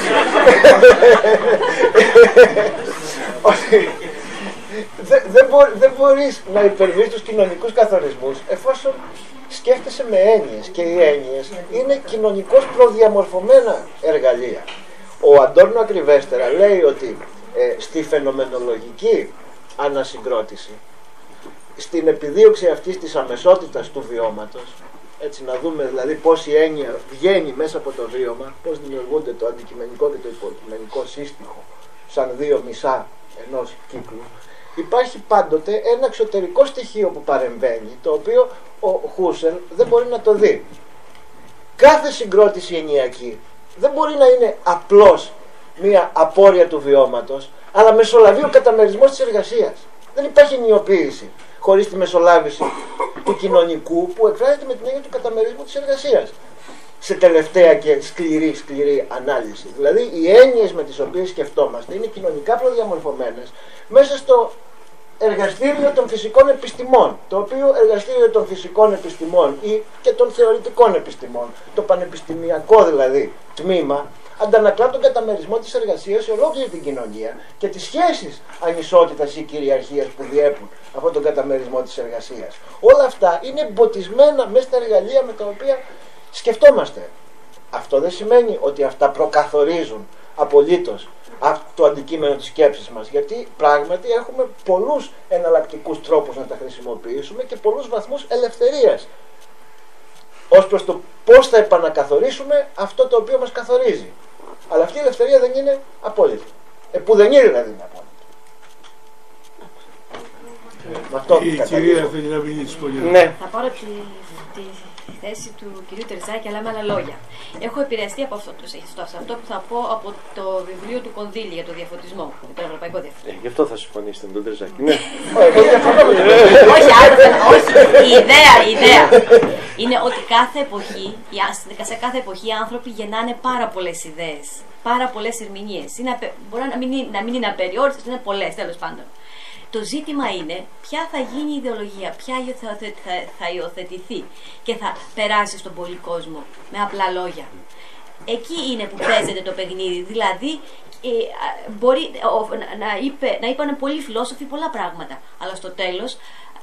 Δεν μπορείς να υπερβείς τους κοινωνικούς καθορισμούς εφόσον σκέφτεσαι με έννοιες, και οι έννοιες είναι κοινωνικώς προδιαμορφωμένα εργαλεία. Ο Αντώνιο ακριβέστερα λέει ότι στη φαινομενολογική ανασυγκρότηση, στην επιδίωξη αυτής της αμεσότητας του βιώματος, έτσι να δούμε δηλαδή πώς η έννοια βγαίνει μέσα από το βίωμα, πώς δημιουργούνται το αντικειμενικό και το υποκειμενικό σύστοιχο σαν δύο μισά ενός κύκλου, υπάρχει πάντοτε ένα εξωτερικό στοιχείο που παρεμβαίνει, το οποίο ο Χούσερλ δεν μπορεί να το δει. Κάθε συγκρότηση ενιακή δεν μπορεί να είναι απλώς μία απόρρεια του βιώματος, αλλά μεσολαβεί ο καταμερισμός της εργασίας. Δεν υπάρχει ενιοποίηση χωρίς τη μεσολάβηση του κοινωνικού που εκφράζεται με την έννοια του καταμερισμού της εργασίας. Σε τελευταία και σκληρή ανάλυση. Δηλαδή οι έννοιες με τις οποίες σκεφτόμαστε είναι κοινωνικά προδιαμορφωμένες μέσα στο εργαστήριο των φυσικών επιστημών, το οποίο εργαστήριο των φυσικών επιστημών ή και των θεωρητικών επιστημών, το πανεπιστημιακό δηλαδή τμήμα, αντανακλά τον καταμερισμό της εργασίας σε ολόκληρη την κοινωνία και τις σχέσεις ανισότητας ή κυριαρχίας που διέπουν αυτόν τον καταμερισμό της εργασίας. Όλα αυτά είναι εμποτισμένα μέσα στα εργαλεία με τα οποία σκεφτόμαστε. Αυτό δεν σημαίνει ότι αυτά προκαθορίζουν απολύτως το αντικείμενο της σκέψης μας, γιατί πράγματι έχουμε πολλούς εναλλακτικούς τρόπους να τα χρησιμοποιήσουμε και πολλούς βαθμούς ελευθερίας ως προς το πώς θα επανακαθορίσουμε αυτό το οποίο μας καθορίζει. Αλλά αυτή η ελευθερία δεν είναι απόλυτη. Που δεν είναι δηλαδή είναι απόλυτη. Η κυρία θέλει να μιλήσει πολύ. Ναι. Θα πάρω τη θέση του κυρίου Τερζάκη, αλλά με άλλα λόγια. Έχω επηρεαστεί από αυτό που θα πω από το βιβλίο του Κονδύλη για το διαφωτισμό, για τον ευρωπαϊκό διαφωτισμό. Γι' αυτό θα συμφωνήσετε με τον Τερζάκη. Ναι. Όχι, η ιδέα είναι ότι σε κάθε εποχή οι άνθρωποι γεννάνε πάρα πολλές ιδέες, πάρα πολλές ερμηνείες. Μπορεί να μην είναι απεριόριστες, είναι πολλές τέλος πάντων. Το ζήτημα είναι ποια θα γίνει η ιδεολογία, ποια θα υιοθετηθεί και θα περάσει στον πολύ κόσμο, με απλά λόγια. Εκεί είναι που παίζεται το παιχνίδι, δηλαδή μπορεί να είπαν πολλοί φιλόσοφοι πολλά πράγματα, αλλά στο τέλος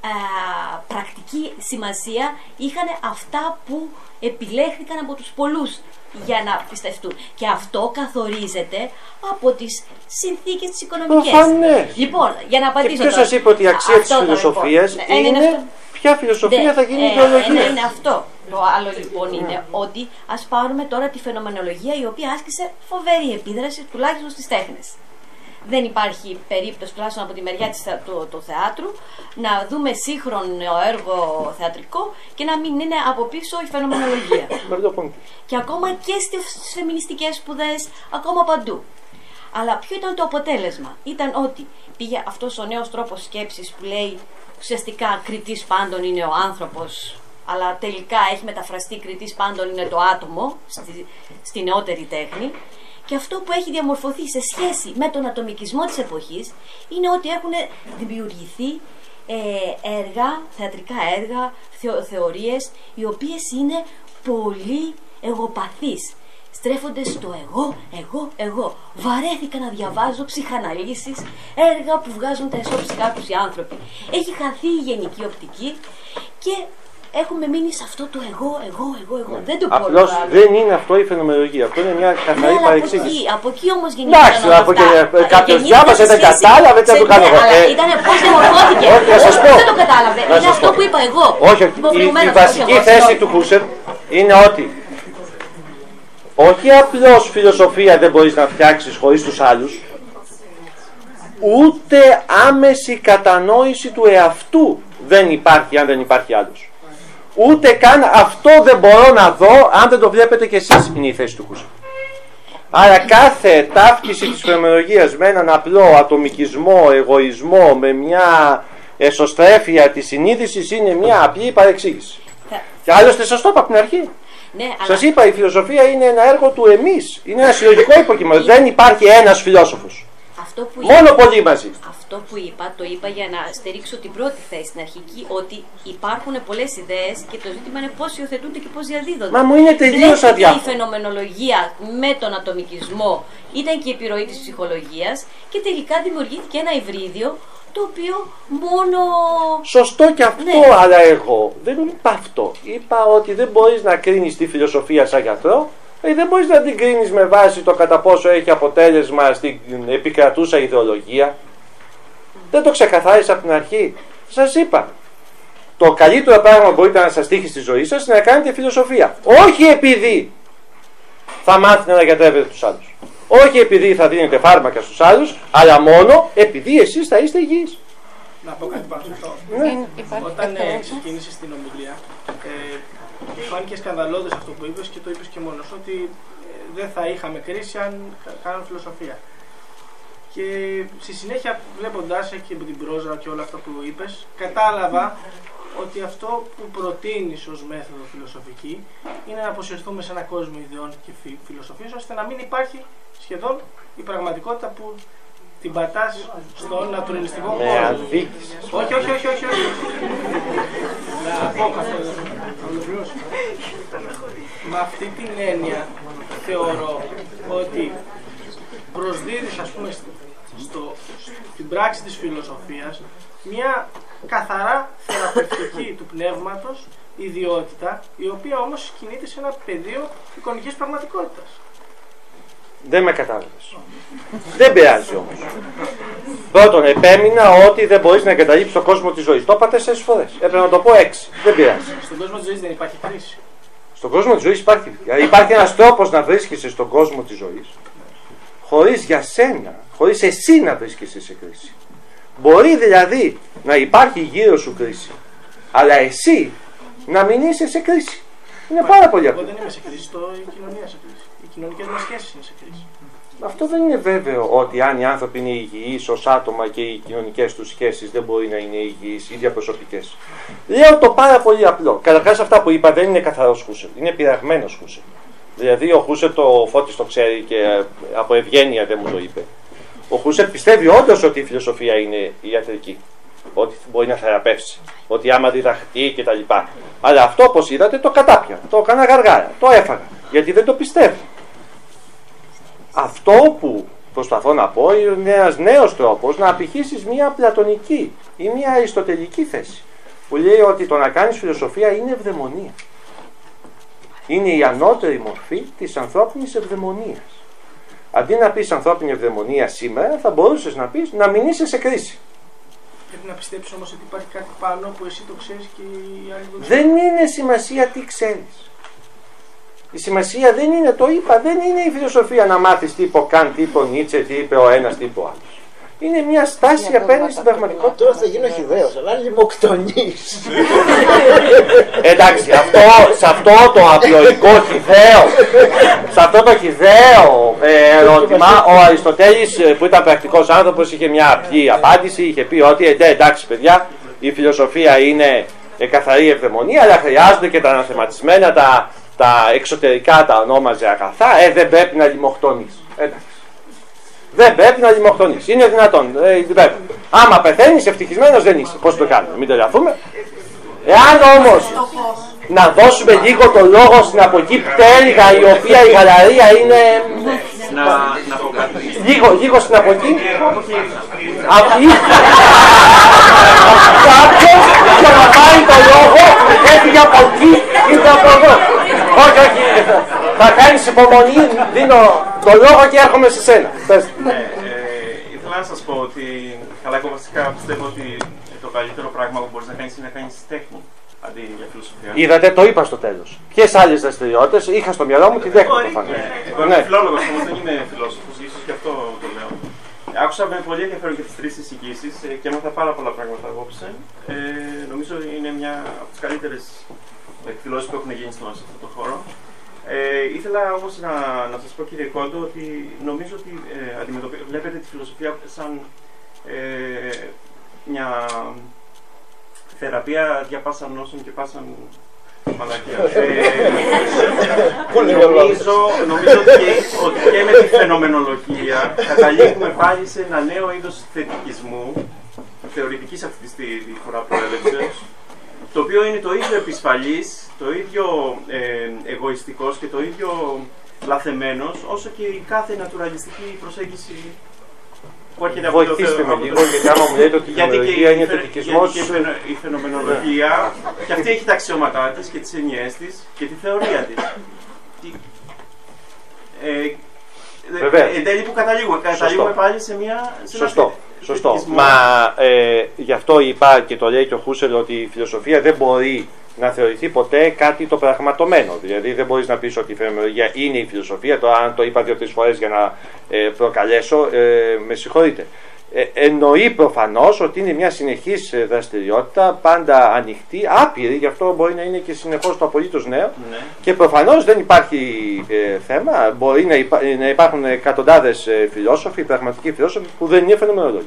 πρακτική σημασία είχαν αυτά που επιλέχθηκαν από τους πολλούς για να πιστευτούν. Και αυτό καθορίζεται από τις συνθήκες τις οικονομικές. Λοιπόν, για να απαντήσω. Και ποιος σας είπε ότι η αξία της φιλοσοφίας είναι ποια φιλοσοφία θα γίνει ιδεολογία. Είναι αυτό. Το άλλο λοιπόν είναι ότι ας πάρουμε τώρα τη φαινομενολογία, η οποία άσκησε φοβερή επίδραση τουλάχιστον στις τέχνες. Δεν υπάρχει περίπτωση, τουλάχιστον από τη μεριά του θεάτρου, να δούμε σύγχρονο έργο θεατρικό και να μην είναι από πίσω η φαινομενολογία. Και ακόμα και στις φεμινιστικές σπουδές, ακόμα παντού. Αλλά ποιο ήταν το αποτέλεσμα? Ήταν ότι πήγε αυτός ο νέος τρόπος σκέψης που λέει ουσιαστικά κριτής πάντων είναι ο άνθρωπος, αλλά τελικά έχει μεταφραστεί κριτής πάντων είναι το άτομο στη νεότερη τέχνη. Και αυτό που έχει διαμορφωθεί σε σχέση με τον ατομικισμό της εποχής είναι ότι έχουν δημιουργηθεί έργα, θεατρικά έργα, θεωρίες, οι οποίες είναι πολύ εγωπαθείς. Στρέφονται στο εγώ. Βαρέθηκα να διαβάζω ψυχαναλύσεις, έργα που βγάζουν τα εσώψυχά τους οι άνθρωποι. Έχει χαθεί η γενική οπτική και έχουμε μείνει σε αυτό το εγώ. Δεν το απλώς δεν είναι αυτό η φαινομενολογία. Αυτό είναι μια καθαρή παρεξήγηση. Από εκεί όμως γεννήθηκαν όλα αυτά. Εντάξει, κάποιος διάβασε, δεν κατάλαβε, δεν το κάνω εγώ. Ήταν πώς διαμορφώθηκε. Δεν το κατάλαβε. Είναι αυτό που είπα εγώ. Όχι, η βασική θέση του Χούσερ είναι ότι όχι απλώς φιλοσοφία δεν μπορείς να φτιάξεις χωρίς τους άλλους, ούτε άμεση κατανόηση του εαυτού δεν υπάρχει αν δεν υπάρχει άλλος. Ούτε καν αυτό δεν μπορώ να δω αν δεν το βλέπετε κι εσείς, είναι η θέση του Χούσερ. Άρα κάθε ταύτιση της φαινομενολογίας με έναν απλό ατομικισμό, εγωισμό, με μια εσωστρέφεια της συνείδησης είναι μια απλή παρεξήγηση. Και άλλωστε σας το είπα από την αρχή. Ναι, σας είπα, η φιλοσοφία είναι ένα έργο του εμείς. Είναι ένα συλλογικό υποκείμενο. Δεν υπάρχει ένας φιλόσοφος. Μόνο πολλοί μαζί. Αυτό που είπα, το είπα για να στηρίξω την πρώτη θέση, την αρχική, ότι υπάρχουν πολλές ιδέες και το ζήτημα είναι πώς υιοθετούνται και πώς διαδίδονται. Μα μου είναι τελείως αδιάφορο. Η φαινομενολογία με τον ατομικισμό ήταν και η επιρροή της ψυχολογίας και τελικά δημιουργήθηκε ένα υβρίδιο το οποίο μόνο... Σωστό και αυτό, ναι. Αλλά εγώ δεν είπα αυτό. Είπα ότι δεν μπορείς να κρίνεις τη φιλοσοφία σαν γιατρό. Δεν μπορείς να την κρίνεις με βάση το κατά πόσο έχει αποτέλεσμα στην επικρατούσα ιδεολογία. Δεν το ξεκαθάρισα από την αρχή. Σας είπα. Το καλύτερο πράγμα που μπορείτε να σας τύχει στη ζωή σας είναι να κάνετε φιλοσοφία. Όχι επειδή θα μάθετε να γιατρεύετε τους άλλους. Όχι επειδή θα δίνετε φάρμακα στους άλλους, αλλά μόνο επειδή εσείς θα είστε υγιείς. Να πω κάτι πάνω σε αυτό. Όταν ξεκίνησες την ομιλία, φάνηκε σκανδαλώδες αυτό που είπες και το είπες και μόνος, ότι δεν θα είχαμε κρίση αν κάναμε φιλοσοφία. Και στη συνέχεια, βλέποντάς και από την πρόζα και όλα αυτά που είπες, κατάλαβα ότι αυτό που προτείνεις ως μέθοδο φιλοσοφική είναι να αποσυρθούμε σε ένα κόσμο ιδεών και φιλοσοφίας, ώστε να μην υπάρχει σχεδόν η πραγματικότητα που την πατάς στον νατουραλιστικό κόσμο. Όχι. Να πω αυτό. Με αυτή την έννοια θεωρώ ότι προσδίδεις, ας πούμε, στην πράξη της φιλοσοφίας μια καθαρά θεραπευτική του πνεύματος ιδιότητα, η οποία όμως κινείται σε ένα πεδίο εικονικής πραγματικότητας. Δεν με κατάλαβες. Δεν πειράζει όμως. Πρώτον, επέμεινα ότι δεν μπορείς να εγκαταλείψεις τον κόσμο της ζωής. Το είπα 4 φορές. Έπρεπε να το πω 6. Δεν πειράζει. Στον κόσμο της ζωής δεν υπάρχει κρίση. Στον κόσμο της ζωής υπάρχει. Υπάρχει ένας τρόπος να βρίσκεσαι στον κόσμο της ζωής. Χωρίς για σένα, χωρίς εσύ να βρίσκεσαι σε κρίση. Μπορεί δηλαδή να υπάρχει γύρω σου κρίση, αλλά εσύ να μην είσαι σε κρίση. Είναι πάρα πολύ απλό. Εγώ δεν είμαι σε κρίση, η κοινωνία σε κρίση. Οι κοινωνικές μας σχέσεις είναι σε κρίση. Αυτό δεν είναι βέβαιο ότι αν οι άνθρωποι είναι υγιείς ως άτομα και οι κοινωνικές τους σχέσεις δεν μπορεί να είναι υγιείς ή διαπροσωπικές. Λέω το πάρα πολύ απλό. Καταρχάς, αυτά που είπα δεν είναι καθαρός Χούσερλ, είναι πειραγμένος Χούσερλ. Δηλαδή, ο Χούσερλ το Φώτης το ξέρει και από ευγένεια δεν μου το είπε. Ο Χούσερλ πιστεύει όντως ότι η φιλοσοφία είναι ιατρική. Ότι μπορεί να θεραπεύσει. Ότι άμα διδαχτεί κτλ. Αλλά αυτό, όπως είδατε, το κατάπια. Το έκανα γαργάρα. Το έφαγα. Γιατί δεν το πιστεύω. Αυτό που προσπαθώ να πω είναι ένας νέος τρόπος να απηχήσεις μια πλατωνική ή μια αριστοτελική θέση. Που λέει ότι το να κάνεις φιλοσοφία είναι ευδαιμονία. Είναι η ανώτερη μορφή της ανθρώπινης ευδαιμονίας. Αντί να πεις ανθρώπινη ευδαιμονία σήμερα, θα μπορούσες να πεις να μην είσαι σε κρίση. Πρέπει να πιστέψεις όμως ότι υπάρχει κάτι πάνω που εσύ το ξέρεις και οι άλλοι δεν είναι σημασία τι ξέρεις. Η σημασία δεν είναι, το είπα, δεν είναι η φιλοσοφία να μάθεις τι είπε ο Καντ, τι είπε ο Νίτσε, τι είπε ο ένας, τι είπε ο άλλος. Είναι μια στάση απέναντι στην πραγματικότητα. Τώρα θα γίνω χυδαίος, αλλά λιμοκτονείς. Εντάξει, σε αυτό το απλοϊκό χυδαίο, σε αυτό το χυδαίο ερώτημα, ο Αριστοτέλης που ήταν πρακτικός άνθρωπος είχε μια απλή απάντηση, είχε πει ότι εντάξει παιδιά, η φιλοσοφία είναι καθαρή ευδαιμονία, αλλά χρειάζονται και τα αναθεματισμένα, τα εξωτερικά, τα ονόμαζε αγαθά, δεν πρέπει να λιμοκτονείς. Εντάξει. Δεν πρέπει να λιμοκτονείς. Είναι δυνατόν. Άμα πεθαίνεις, ευτυχισμένος δεν είσαι. Πώς το κάνουμε, μην τελειαθούμε. Εάν όμως να δώσουμε λίγο το λόγο στην από εκεί πτέρυγα, η οποία η γαλαρία είναι. Να πω κάτι. Λίγο στην από εκεί. Κάποιος για να πάρει το λόγο έφυγε από εκεί ήρθε από εδώ. Όχι, θα κάνεις υπομονή, δίνω το λόγο και έρχομαι σε σένα. Ήθελα να σας πω ότι, καλά, εγώ βασικά πιστεύω ότι το καλύτερο πράγμα που μπορείς να κάνεις είναι να κάνεις τέχνη αντί για φιλοσοφία. Είδατε, το είπα στο τέλος. Ποιες άλλες δραστηριότητες είχα στο μυαλό μου, τη δέχομαι προφανώς. Εγώ είμαι φιλόλογος, όμως δεν είμαι φιλόσοφος, ίσως γι' αυτό το λέω. Άκουσα με πολύ ενδιαφέρον και τις 3 εισηγήσεις και έμαθα πάρα πολλά πράγματα απόψε. Νομίζω ότι είναι μια από τις καλύτερες εκδηλώσεις που έχουν γίνει σε αυτό το χώρο. Ήθελα όμως να σας πω, κύριε Κόντο, ότι νομίζω ότι βλέπετε τη φιλοσοφία σαν μια θεραπεία για πάσαν νόσων και πάσαν μαλακία. Νομίζω ότι και με τη φαινομενολογία καταλήγουμε πάλι σε ένα νέο είδος θετικισμού, θεωρητικής αυτή τη φορά προέλευσεως, το οποίο είναι το ίδιο επισφαλής, το ίδιο εγωιστικός και το ίδιο λαθεμένος, όσο και η κάθε νατουραλιστική προσέγγιση που έρχεται από το Θεό. Βοηθήστε με λίγο, γιατί άμα μου λέτε ότι η φαινομενολογία είναι θετικισμός. Γιατί και η φαινομενολογία, και αυτή έχει τα αξιώματά της και τις εννοιές της και τη θεωρία της. Εν τέλει που καταλήγουμε πάλι σε μια... Σωστό. Μα γι' αυτό είπα και το λέει και ο Χούσερλ ότι η φιλοσοφία δεν μπορεί να θεωρηθεί ποτέ κάτι το πραγματωμένο. Δηλαδή δεν μπορείς να πεις ότι η φαινομενολογία είναι η φιλοσοφία. Τώρα αν το είπα 2-3 φορές για να προκαλέσω, με συγχωρείτε. Εννοεί προφανώς ότι είναι μια συνεχής δραστηριότητα, πάντα ανοιχτή, άπειρη, γι' αυτό μπορεί να είναι και συνεχώς το απολύτως νέο. Ναι. Και προφανώς δεν υπάρχει θέμα, μπορεί να υπάρχουν εκατοντάδες φιλόσοφοι, πραγματικοί φιλόσοφοι που δεν είναι φαινομενολόγοι.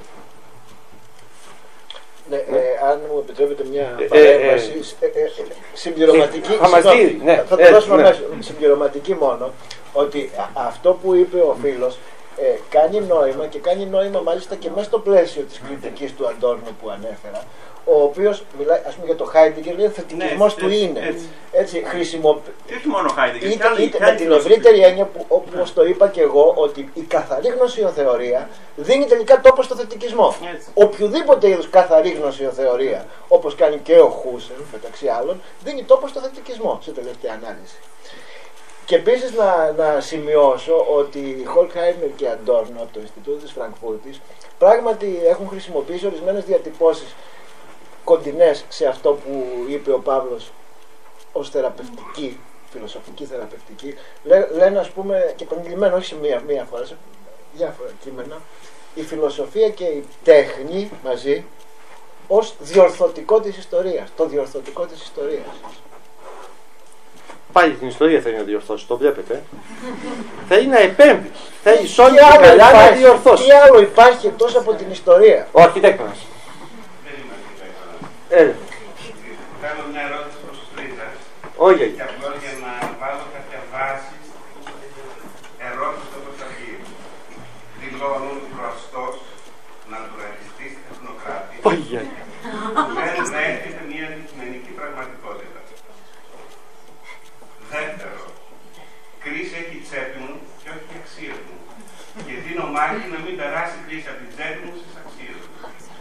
Ναι, αν μου επιτρέπετε μια παρέμβαση συμπληρωματική, θα το δώσουμε συμπληρωματική μόνο, ότι αυτό που είπε ο φίλος κάνει νόημα και κάνει νόημα μάλιστα και μέσα στο πλαίσιο της κριτικής του Αντόρνο που ανέφερα, ο οποίος μιλάει, ας πούμε, για το Χάιντεγκερ, λέει ο θετικισμός του είναι. Έτσι, χρησιμοποιεί. Όχι μόνο Χάιντεγκερ, με την ευρύτερη έννοια που, όπως το είπα και εγώ, ότι η καθαρή γνωσιοθεωρία δίνει τελικά τόπο στο θετικισμό. Οποιουδήποτε είδους καθαρή γνωσιοθεωρία, όπως κάνει και ο Χούσερλ μεταξύ άλλων, δίνει τόπο στο θετικισμό σε τελευταία ανάλυση. Και επίσης να σημειώσω ότι οι Χολκχάιμερ και Αντόρνο από το Ινστιτούτο της Φραγκφούρτης πράγματι έχουν χρησιμοποιήσει ορισμένες διατυπώσεις κοντινές σε αυτό που είπε ο Παύλος ως θεραπευτική, φιλοσοφική θεραπευτική. Λένε, ας πούμε, και επανειλημμένο, όχι σε μία φορά, σε διάφορα κείμενα, η φιλοσοφία και η τέχνη μαζί ως διορθωτικό της ιστορίας, το διορθωτικό της ιστορίας. Πάλι την ιστορία θέλει να διορθώσει, το βλέπετε. Θέλει να επέμβει. Θέλει σ' όλη την καλά να διορθώσει. Τι άλλο υπάρχει εκτός από την ιστορία? Ο αρχιτέκτονας. Κάνω μια ερώτηση προς τους τρίτες. Όχι. Και απλώς για να βάλω κάποια βάση ερώτηση όπως αρχή. Δηλώνουν προαστός νατουραλιστής τεχνοκράτη. Όχι. Δεν δέχεται μια αντικειμενική πραγματικότητα. Δεύτερο, κρίση έχει τσέπη μου και όχι οι αξίες μου. Και δίνω μάχη να μην περάσει η κρίση από την τσέπη μου στις αξίες μου.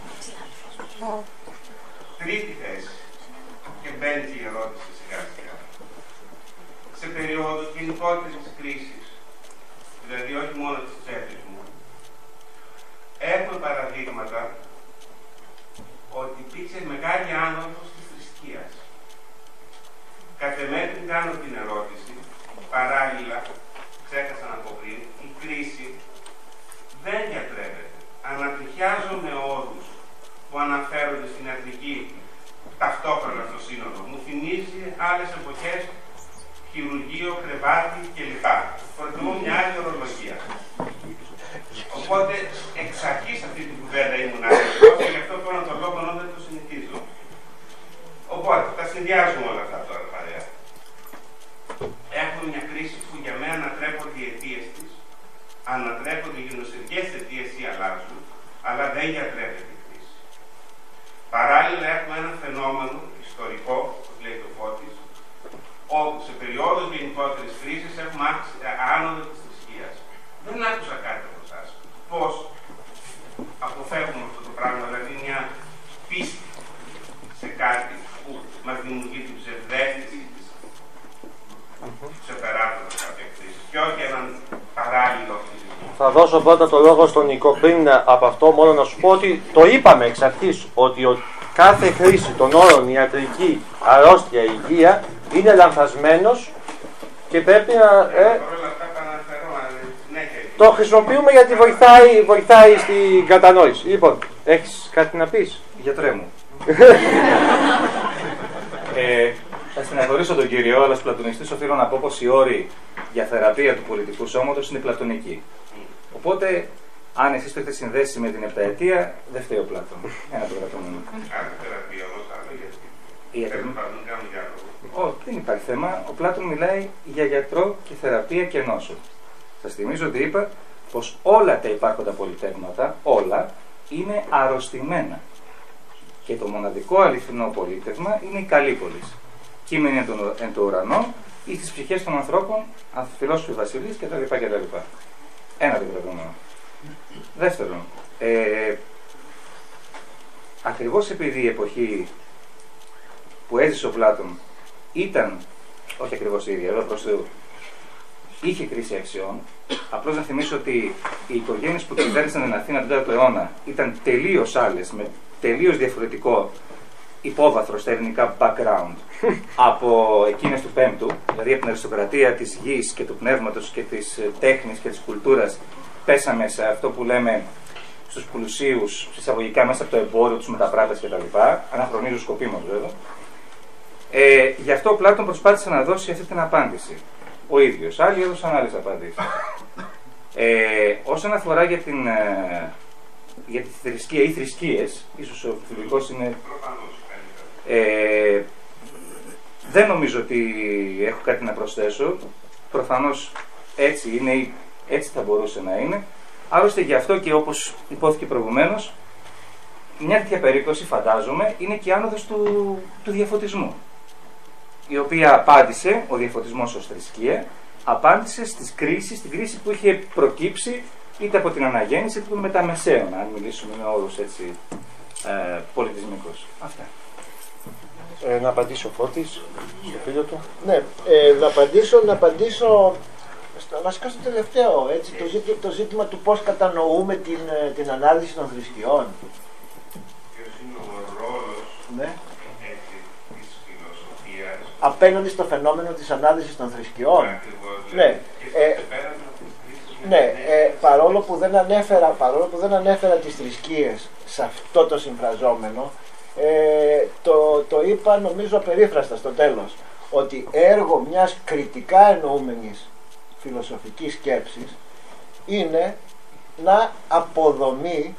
Τρίτη θέση. Και μπαίνει και η ερώτηση σιγά σιγά. Σε περίοδους γενικότερης κρίσης, δηλαδή όχι μόνο της τσέπης μου, έχουμε παραδείγματα ότι υπήρξε μεγάλη άνοδος της θρησκείας. Κατ' εμέ την κάνω την ερώτηση, παράλληλα, ξέχασα να πω πριν, η κρίση δεν διατρέπεται. Ανατριχιάζω με όρους που αναφέρονται στην ιατρική ταυτόχρονα στο σύνολο. Μου θυμίζει άλλες εποχές, χειρουργείο, κρεβάτι κλπ. Προτιμώ μια άλλη ορολογία. Οπότε εξ αρχής αυτή την κουβέντα ήμουν άδικος και γι' αυτό παίρνω τον λόγο ενώ δεν το συνηθίζω. Οπότε τα συνδυάζουμε όλα αυτά τώρα παρέα. Έχουμε μια κρίση που για μένα ανατρέπονται οι αιτίες της, ανατρέπονται οι γενοσυρικές αιτίες ή αλλάζουν, αλλά δεν διατρέπεται η κρίση. Παράλληλα έχουμε ένα φαινόμενο ιστορικό, όπως λέει το Φώτης, όπου σε περίοδους γενικότερης κρίσης έχουμε άνοδο της θρησκείας. Δεν άκουσα κάτι από εσάς. Πώς αποφεύγουμε αυτό το πράγμα, δηλαδή μια πίστη σε κάτι που μας δημιουργεί την ψευδαίσθηση της ξεπεράσματος κάποια κρίση και όχι έναν παράλληλο φυσικό. Θα δώσω πρώτα το λόγο στον Νικό. Πριν από αυτό, μόνο να σου πω ότι το είπαμε εξ αρχής ότι κάθε χρήση των όρων ιατρική, αρρώστια, υγεία είναι λανθασμένος και πρέπει να. Το χρησιμοποιούμε γιατί βοηθάει στην κατανόηση. Λοιπόν, έχεις κάτι να πεις? Γιατρέ μου. Θα στεναχωρήσω τον κύριο, αλλά ως πλατωνιστής οφείλω να πω πως οι όροι για θεραπεία του πολιτικού σώματος είναι πλατωνικοί. Οπότε, αν εσείς το έχετε συνδέσει με την επταετία, δεν φταίει ο Πλάτων. Ένα το κρατούμενο. Άρα θεραπεία όμως άλλο γιατί. Όχι, δεν υπάρχει θέμα. Ο Πλάτων μιλάει για γιατρό και θεραπεία και νόσο. Σας θυμίζω ότι είπα πως όλα τα υπάρχοντα πολυτεύματα, όλα, είναι αρρωστημένα. Και το μοναδικό αληθινό πολίτευμα είναι η Καλύπολης. Κείμενη εν το ουρανό ή στις ψυχές των ανθρώπων, φιλόσοφοι βασιλείς κτλ. Ένα το κρατούμενο. Δεύτερον, ακριβώς επειδή η εποχή που έζησε ο Πλάτων ήταν, όχι ακριβώς η ίδια, εδώ προς Θεού, είχε κρίση αξιών. Απλώς να θυμίσω ότι οι οικογένειες που κυβέρνησαν την Αθήνα τον 4ο αιώνα ήταν τελείως άλλες, με τελείως διαφορετικό υπόβαθρο στα ελληνικά background από εκείνες του 5ου, δηλαδή από την αριστοκρατία της γης και του πνεύματος και της τέχνης και της κουλτούρας. Πέσαμε σε αυτό που λέμε στους πλουσίους, εισαγωγικά μέσα από το εμπόριο, τους μεταπράτες κτλ. Αναχρονίζω σκοπίμως βέβαια. Γι' αυτό ο Πλάτων προσπάθησε να δώσει αυτή την απάντηση. Ο ίδιος. Άλλοι έδωσαν άλλες απαντήσεις. Όσον αφορά για τη θρησκεία ή θρησκείες, ίσως ο φιλικός είναι. Δεν νομίζω ότι έχω κάτι να προσθέσω. Προφανώς έτσι είναι ή έτσι θα μπορούσε να είναι. Άλλωστε γι' αυτό και όπως υπόθηκε προηγουμένως, μια τέτοια περίπτωση φαντάζομαι είναι και η άνοδος του διαφωτισμού, η οποία απάντησε, ο διαφωτισμός ως θρησκεία, απάντησε στις κρίσεις, στην κρίση που είχε προκύψει είτε από την αναγέννηση είτε από τον μεταμεσαίωνα, αν μιλήσουμε με όρους έτσι πολιτισμικούς. Αυτά. Να απαντήσει ο Φώτης, στο φίλο του. Ναι, να απαντήσω βασικά στο τελευταίο, έτσι, το ζήτημα του πώς κατανοούμε την ανάλυση των θρησκειών. Ποιος είναι ο ρόλος, ναι, της φιλοσοφίας απέναντι στο φαινόμενο της ανάλυσης των θρησκειών. Ναι, ναι, παρόλο που δεν ανέφερα τις θρησκείες σε αυτό το συμφραζόμενο, το είπα νομίζω απερίφραστα στο τέλος, ότι έργο μιας κριτικά εννοούμενης φιλοσοφικής σκέψης είναι να αποδομεί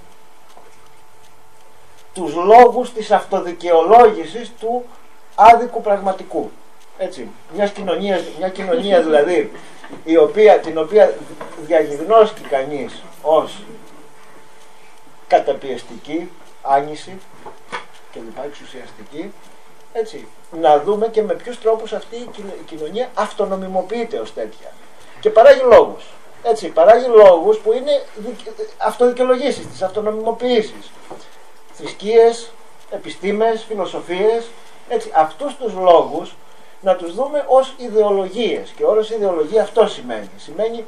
τους λόγους της αυτοδικαιολόγησης του άδικου πραγματικού. Έτσι, μια κοινωνία δηλαδή την οποία διαγιγνώσκει κανείς ως καταπιεστική, άνηση και λοιπά, εξουσιαστική, έτσι, να δούμε και με ποιους τρόπους αυτή η κοινωνία αυτονομιμοποιείται ως τέτοια και παράγει λόγους. Έτσι, παράγει λόγους που είναι αυτοδικαιολογήσεις, τις αυτονομιμοποιήσεις, θρησκείες, επιστήμες, φιλοσοφίες, έτσι, αυτούς τους λόγους να τους δούμε ως ιδεολογίες, και όρος ιδεολογία αυτό σημαίνει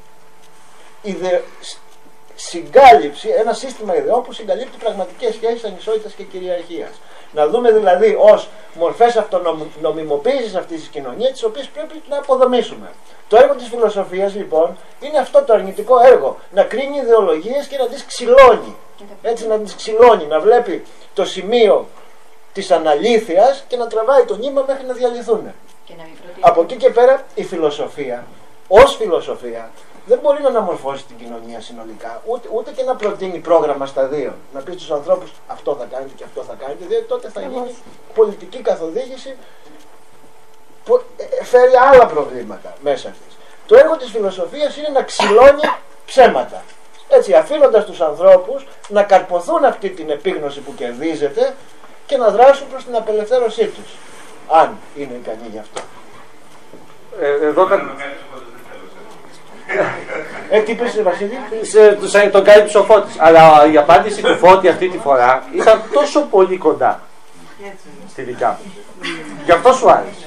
συγκάλυψη, ένα σύστημα ιδεών που συγκαλύπτει πραγματικές σχέσεις ανισότητας και κυριαρχίας. Να δούμε δηλαδή ως μορφές αυτονομιμοποίησης αυτής της κοινωνίας, τις οποίες πρέπει να αποδομήσουμε. Το έργο της φιλοσοφίας λοιπόν είναι αυτό το αρνητικό έργο, να κρίνει ιδεολογίες και να τις ξυλώνει. Έτσι, να τις ξυλώνει, να βλέπει το σημείο της αναλήθειας και να τραβάει το νήμα μέχρι να διαλυθούν. Από εκεί και πέρα η φιλοσοφία, ως φιλοσοφία, δεν μπορεί να αναμορφώσει την κοινωνία συνολικά, ούτε και να προτείνει πρόγραμμα σταδίων. Να πει στους ανθρώπους αυτό θα κάνετε και αυτό θα κάνετε, διότι τότε θα γίνει πολιτική καθοδήγηση που φέρει άλλα προβλήματα μέσα της. Το έργο της φιλοσοφίας είναι να ξυλώνει ψέματα. Έτσι, αφήνοντας τους ανθρώπους να καρποθούν αυτή την επίγνωση που κερδίζεται και να δράσουν προς την απελευθέρωσή τους, αν είναι ικανοί γι' αυτό. Εδώ τι είπες, Βασίλη? Τον κάλυψε ο Φώτης. Αλλά η απάντηση του Φώτη αυτή τη φορά ήταν τόσο πολύ κοντά στη δικιά μου. Γι' αυτό σου άρεσε.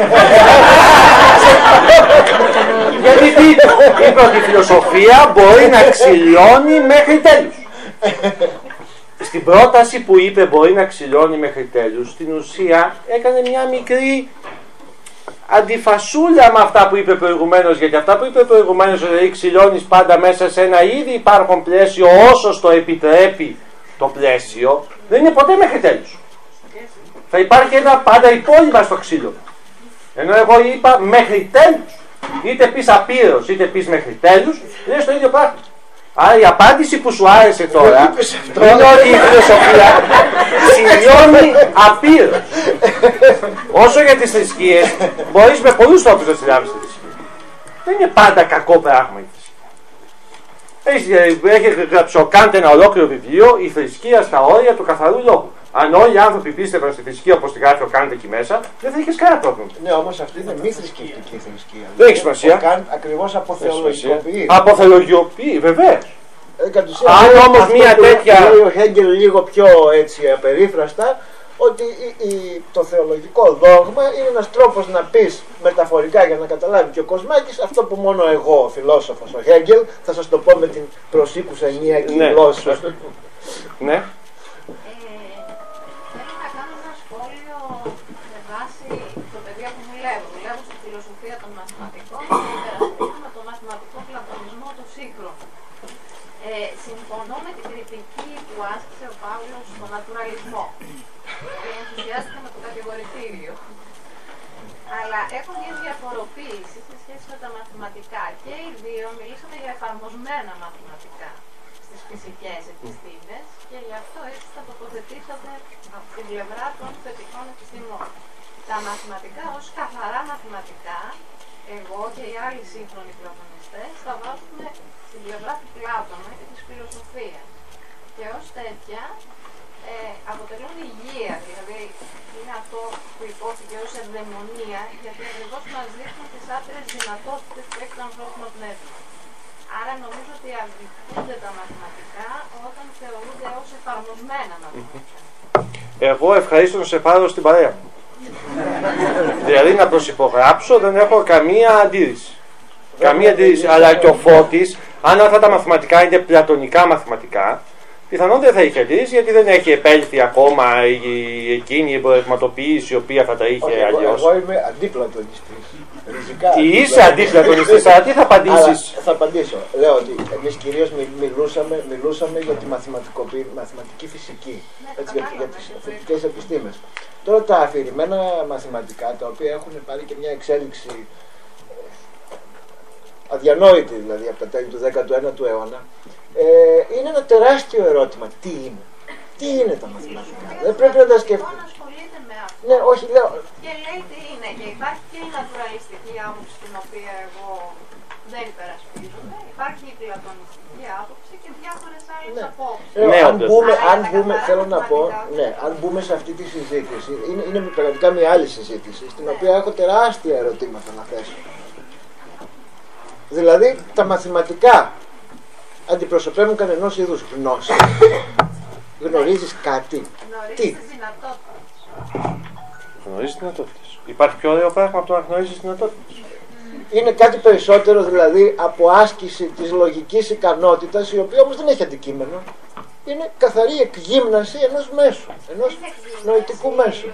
Γιατί είπε ότι η φιλοσοφία μπορεί να ξυλώνει μέχρι τέλους. Στην πρόταση που είπε μπορεί να ξυλώνει μέχρι τέλους, στην ουσία έκανε μια μικρή αντιφασούλα με αυτά που είπε προηγουμένως, γιατί αυτά που είπε προηγουμένως, δηλαδή ξυλώνεις πάντα μέσα σε ένα ήδη υπάρχον πλαίσιο όσο το επιτρέπει το πλαίσιο, δεν είναι ποτέ μέχρι τέλους. Θα υπάρχει ένα πάντα υπόλοιπα στο ξύλο. Ενώ εγώ είπα μέχρι τέλους. Είτε πεις απείρως είτε πεις μέχρι τέλους, είναι στο ίδιο πράγμα. Άρα η απάντηση που σου άρεσε τώρα είναι ότι η φιλοσοφία ξυλώνει απείρως. Όσο για τις θρησκείες, μπορείς με πολλούς τρόπους να συλλάβεις τη θρησκεία. Δεν είναι πάντα κακό πράγμα η θρησκεία. Έχει γράψει ο Κάντ ένα ολόκληρο βιβλίο, η θρησκεία στα όρια του καθαρού λόγου. Αν όλοι οι άνθρωποι πίστευαν στη θρησκεία όπως τη γράφει ο Κάντ εκεί μέσα, δεν θα είχες κανένα πρόβλημα. Ναι, όμως αυτή είναι μη θρησκευτική θρησκεία. Δεν έχει σημασία. Ο Κάντ ακριβώς αποθεολογικοποιεί. Αποθεολογικοποιεί, βεβαίως. Αν όμως μια τέτοια. Λέει ο Χέγκελ λίγο πιο έτσι απερίφραστα, ότι το θεολογικό δόγμα είναι ένας τρόπος να πεις μεταφορικά για να καταλάβει και ο Κοσμάκης αυτό που μόνο εγώ, ο φιλόσοφος, ο Χέγκελ, θα σας το πω με την προσήκουσα ενιακή γλώσσα. Ναι. Θέλω να κάνω ένα σχόλιο με βάση το πεδίο που μιλεύω. Μιλεύω στη φιλοσοφία των μαθηματικών και υπερασπίζομαι με τον μαθηματικό πλατωνισμό του σύγχρονου. Συμφωνώ με την κριτική που άσκησε ο Παύλος στον νατουραλισμό και ενθουσιάστηκα με το κατηγορητήριο. Αλλά έχω μια διαφοροποίηση σε σχέση με τα μαθηματικά. Και οι δύο μιλήσαμε για εφαρμοσμένα μαθηματικά στις φυσικές επιστήμες και γι' αυτό έτσι θα τοποθετήσατε από την πλευρά των θετικών επιστήμων. Τα μαθηματικά ως καθαρά μαθηματικά, εγώ και οι άλλοι σύγχρονοι πλατωνιστές θα βάζουμε στην πλευρά του Πλάτωνα και της φιλοσοφίας. Και ως τέτοια αποτελούν υγεία, δηλαδή είναι αυτό που υπόθηκε ως ευδαιμονία, γιατί ακριβώς μας δείχνουν τις άπειρες δυνατότητες που έχει το ανθρώπινο πνεύμα. Άρα νομίζω ότι αδικούνται τα μαθηματικά όταν θεωρούνται ως εφαρμοσμένα μαθηματικά. Εγώ ευχαρίστω να σε πάρω στην παρέα μου. Δηλαδή να προσυπογράψω δεν έχω καμία αντίρρηση. Καμία αντίρρηση. Αλλά και ο Φώτης, αν αυτά τα μαθηματικά είναι πλατωνικά μαθηματικά, πιθανόν δεν θα είχε αντίρρηση, γιατί δεν έχει επέλθει ακόμα εκείνη η εμπορευματοποίηση η οποία θα τα είχε αλλιώς. Εγώ είμαι αντίπλατωνιστής. Είσαι αντίπλατωνιστής, αλλά τι θα απαντήσεις? Θα απαντήσω. Λέω ότι εμείς κυρίως μιλούσαμε για τη μαθηματική φυσική, έτσι, για τις θετικές επιστήμες. Τώρα τα αφηρημένα μαθηματικά, τα οποία έχουν πάρει και μια εξέλιξη αδιανόητη, δηλαδή από τα τέλη του 19ου αιώνα, είναι ένα τεράστιο ερώτημα. Τι είναι? Τι είναι τα μαθηματικά? Δεν πρέπει να τα σκεφτούμε. Ασχολείται με αυτό. Ναι, όχι, λέω. Και λέει τι είναι. Και υπάρχει και η νατουραλιστική άποψη, την οποία εγώ δεν υπερασπίζομαι. Υπάρχει η πλατωνιστική άποψη και διάφορες άλλες απόψεις. Θέλω να πω, αν μπούμε σε αυτή τη συζήτηση, είναι πραγματικά μια άλλη συζήτηση, στην οποία έχω τεράστια ερωτήματα να θέσω. Δηλαδή, τα μαθηματικά αντιπροσωπεύουν κανενός είδους γνώση. Γνωρίζεις κάτι? Γνωρίζεις τις δυνατότητες. Γνωρίζεις δυνατότητες. Υπάρχει πιο ωραίο πράγμα από το να γνωρίζεις δυνατότητες? Είναι κάτι περισσότερο δηλαδή από άσκηση της λογικής ικανότητας, η οποία όμως δεν έχει αντικείμενο. Είναι καθαρή εκγύμναση ενός μέσου, ενός νοητικού μέσου.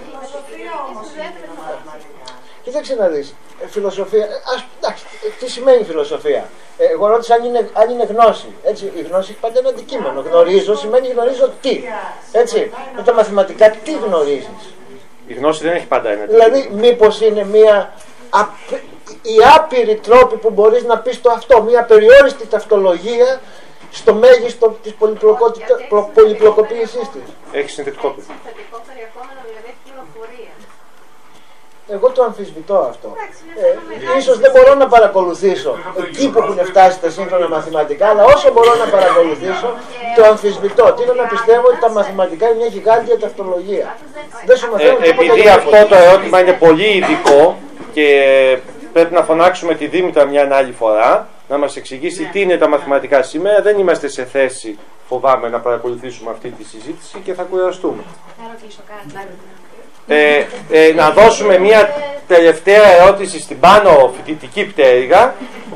Κοίταξε να δεις, φιλοσοφία, εντάξει, τι σημαίνει φιλοσοφία? Εγώ ρώτησα αν είναι γνώση. Έτσι, η γνώση έχει πάντα ένα αντικείμενο. Γνωρίζω σημαίνει γνωρίζω τι. Έτσι, με τα μαθηματικά τι γνωρίζεις? Η γνώση δεν έχει πάντα ένα αντικείμενο. Δηλαδή, μήπως είναι οι άπειροι τρόποι που μπορείς να πεις το αυτό, μια περιόριστη ταυτολογία στο μέγιστο της πολυπλοκοποίησής της. Έχει συνθετικό περιεχόμενο, δηλαδή έχει πληροφορία. Εγώ το αμφισβητώ αυτό. Ίσως δεν μπορώ να παρακολουθήσω εκεί που έχουν φτάσει τα σύγχρονα μαθηματικά, αλλά όσο μπορώ να παρακολουθήσω, το αμφισβητώ. Τι είναι να πιστεύω ότι τα μαθηματικά είναι μια γιγάντια ταυτολογία. Δεν σου μαθαίνουν τίποτα. Επειδή αυτό το ερώτημα είναι πολύ ειδικό και πρέπει να φωνάξουμε τη Δήμητρα μια άλλη φορά, να μας εξηγήσει τι είναι τα μαθηματικά σήμερα, δεν είμαστε σε θέση, φοβάμαι, να παρακολουθήσουμε αυτή τη συζήτηση και θα κουραστούμε. Θα ρωτήσω κάτι. Να δώσουμε μια τελευταία ερώτηση στην πάνω φοιτητική πτέρυγα.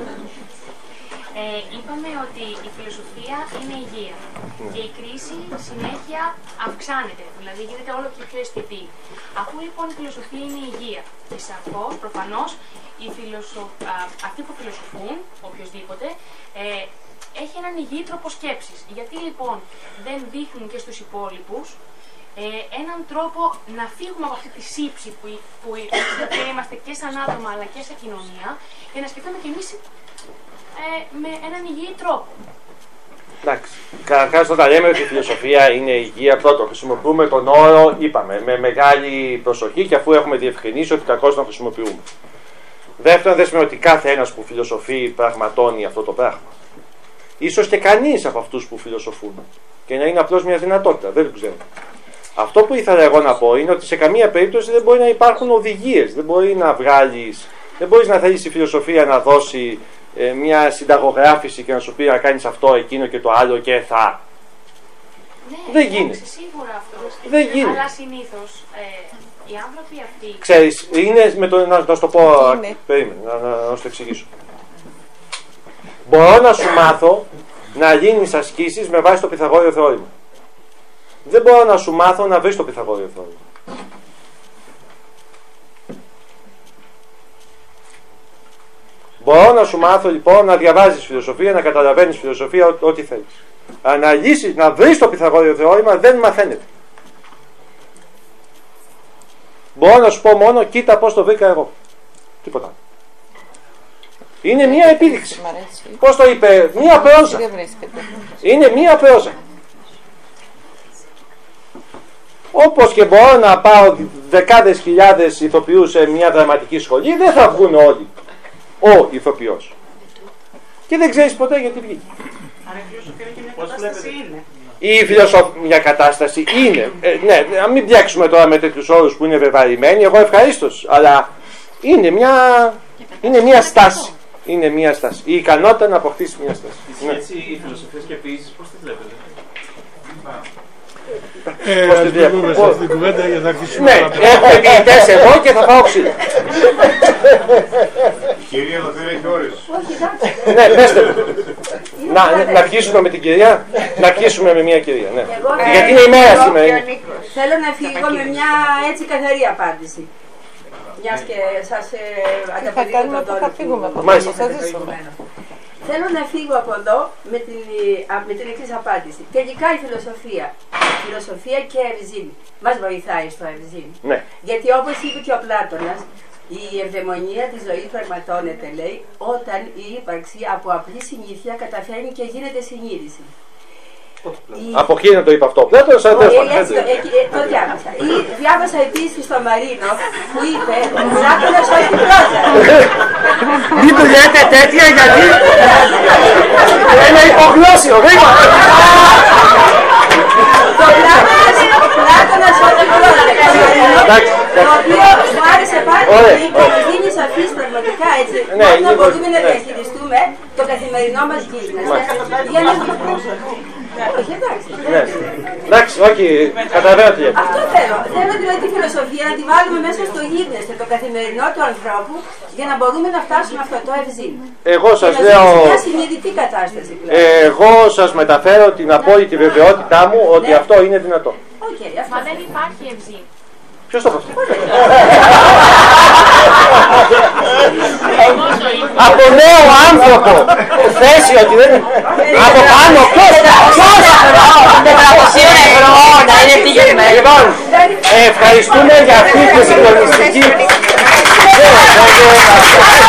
Είπαμε ότι η φιλοσοφία είναι υγεία και η κρίση συνέχεια αυξάνεται, δηλαδή γίνεται όλο και πιο αισθητή. Αφού λοιπόν η φιλοσοφία είναι υγεία και σαφώς, προφανώς, αυτοί που φιλοσοφούν, οποιοσδήποτε, έχει έναν υγιή τρόπο σκέψης. Γιατί λοιπόν δεν δείχνουν και στους υπόλοιπους έναν τρόπο να φύγουμε από αυτή τη σύψη που είμαστε και σαν άτομα αλλά και σαν κοινωνία και να σκεφτούμε κι εμείς με έναν υγιή τρόπο. Εντάξει. Καταρχάς, όταν λέμε ότι η φιλοσοφία είναι υγεία, πρώτον χρησιμοποιούμε τον όρο, είπαμε, με μεγάλη προσοχή και αφού έχουμε διευκρινίσει ότι κακώς να χρησιμοποιούμε. Δεύτερον, δεν σημαίνει ότι κάθε ένας που φιλοσοφεί πραγματώνει αυτό το πράγμα. Ίσως και κανείς από αυτούς που φιλοσοφούν. Και να είναι απλώς μια δυνατότητα, δεν το ξέρω. Αυτό που ήθελα εγώ να πω είναι ότι σε καμία περίπτωση δεν μπορεί να υπάρχουν οδηγίες. Δεν μπορεί να βγάλεις, δεν μπορείς να θέλεις η φιλοσοφία να δώσει μια συνταγογράφηση και να σου πει να κάνεις αυτό, εκείνο και το άλλο και θα. Ναι, δεν γίνεται. Σίγουρα αυτό. Δεν γίνεται. Αλλά συνήθως οι άνθρωποι αυτοί. Ξέρεις, είναι με το, να σου το πω. Περίμενε, να σου το εξηγήσω. Μπορώ να σου μάθω να λύνεις ασκήσεις με βάση το Πυθαγόριο θεώρημα. Δεν μπορώ να σου μάθω να βρεις το Πυθαγόριο θεώρημα. Μπορώ να σου μάθω λοιπόν να διαβάζεις φιλοσοφία, να καταλαβαίνεις φιλοσοφία, ό,τι θέλεις. Να λύσεις, να βρεις το Πυθαγόριο θεώρημα δεν μαθαίνεται. Μπορώ να σου πω μόνο, κοίτα πώς το βρήκα εγώ. Τίποτα. Είναι μία επίδειξη. Πώς το είπε, μία πρόζα. Είναι μία πρόζα. Όπως και μπορώ να πάω δεκάδες χιλιάδες ηθοποιούς σε μια δραματική σχολή, δεν θα βγουν όλοι ο ηθοποιός. Και δεν ξέρεις ποτέ γιατί βγήκε. Άρα η φιλοσοφία και μια κατάσταση είναι. Η φιλοσοφία μια κατάσταση είναι. Ναι, να μην πιάξουμε τώρα με τέτοιους όρους που είναι βεβαρημένοι, εγώ ευχαρίστως, αλλά είναι μια στάση. Είναι μια στάση. Η ικανότητα να αποκτήσει μια στάση. Η σχέση φιλοσοφίας και ποιήσης πώς τη βλέπετε? Ας το πούμε σε αυτήν την κουβέντα για να αρχίσουμε. Ναι, έχω επιμητές εγώ και θα φάω ξύλο. Η κυρία εδώ πέρα έχει ώρες. Ναι, πέστε μου. Να αρχίσουμε με την κυρία, να αρχίσουμε με μια κυρία. Ναι. Γιατί είναι η μέρα σήμερα. Θέλω να φύγω με μια έτσι καθαρή απάντηση. Μιας και σας ανταποδίδω τον τόνο. Θέλω να φύγω από εδώ με την εξής απάντηση. Τελικά η φιλοσοφία και η ευζήνη μας βοηθάει στο ευζήνη. Ναι. Γιατί όπως είπε και ο Πλάτωνας, η ευδαιμονία της ζωής πραγματώνεται, λέει, όταν η ύπαρξη από απλή συνήθεια καταφέρνει και γίνεται συνείδηση. Από εκείνο το είπα αυτό. Δεν το το διάβασα. Διάβασα επίσης στο Μαρίνο που είπε «Πλάτωνας όχι πρόζα». Μην του λέτε τέτοια γιατί είναι υπογλώσσιο. Το Πλάτωνας όχι πρόζα. Το οποίο μου άρεσε πάρα πολύ και μας δίνει σαφής πραγματικά έτσι. Να μπορούμε να διαχειριστούμε το καθημερινό μας business. Όχι, εντάξει. Εντάξει, όχι, καταλαβαίνω τι λέτε. Αυτό θέλω. Θέλω δηλαδή τη φιλοσοφία να τη βάλουμε μέσα στο γίγνεσθε, το καθημερινό του ανθρώπου, για να μπορούμε να φτάσουμε αυτό το ευζήν. Εγώ σας λέω. Μια συνειδητή κατάσταση πλέον. Εγώ σας μεταφέρω την απόλυτη βεβαιότητά μου ότι αυτό είναι δυνατό. Μα δεν υπάρχει ευζήν. Ποιος το είπε? Από νέο άνθρωπο θέση ότι δεν είναι. Από πάνω ποιος? 400 ευρώ να είναι τύχημα. Λοιπόν, ευχαριστούμε για αυτή τη συγκλονιστική.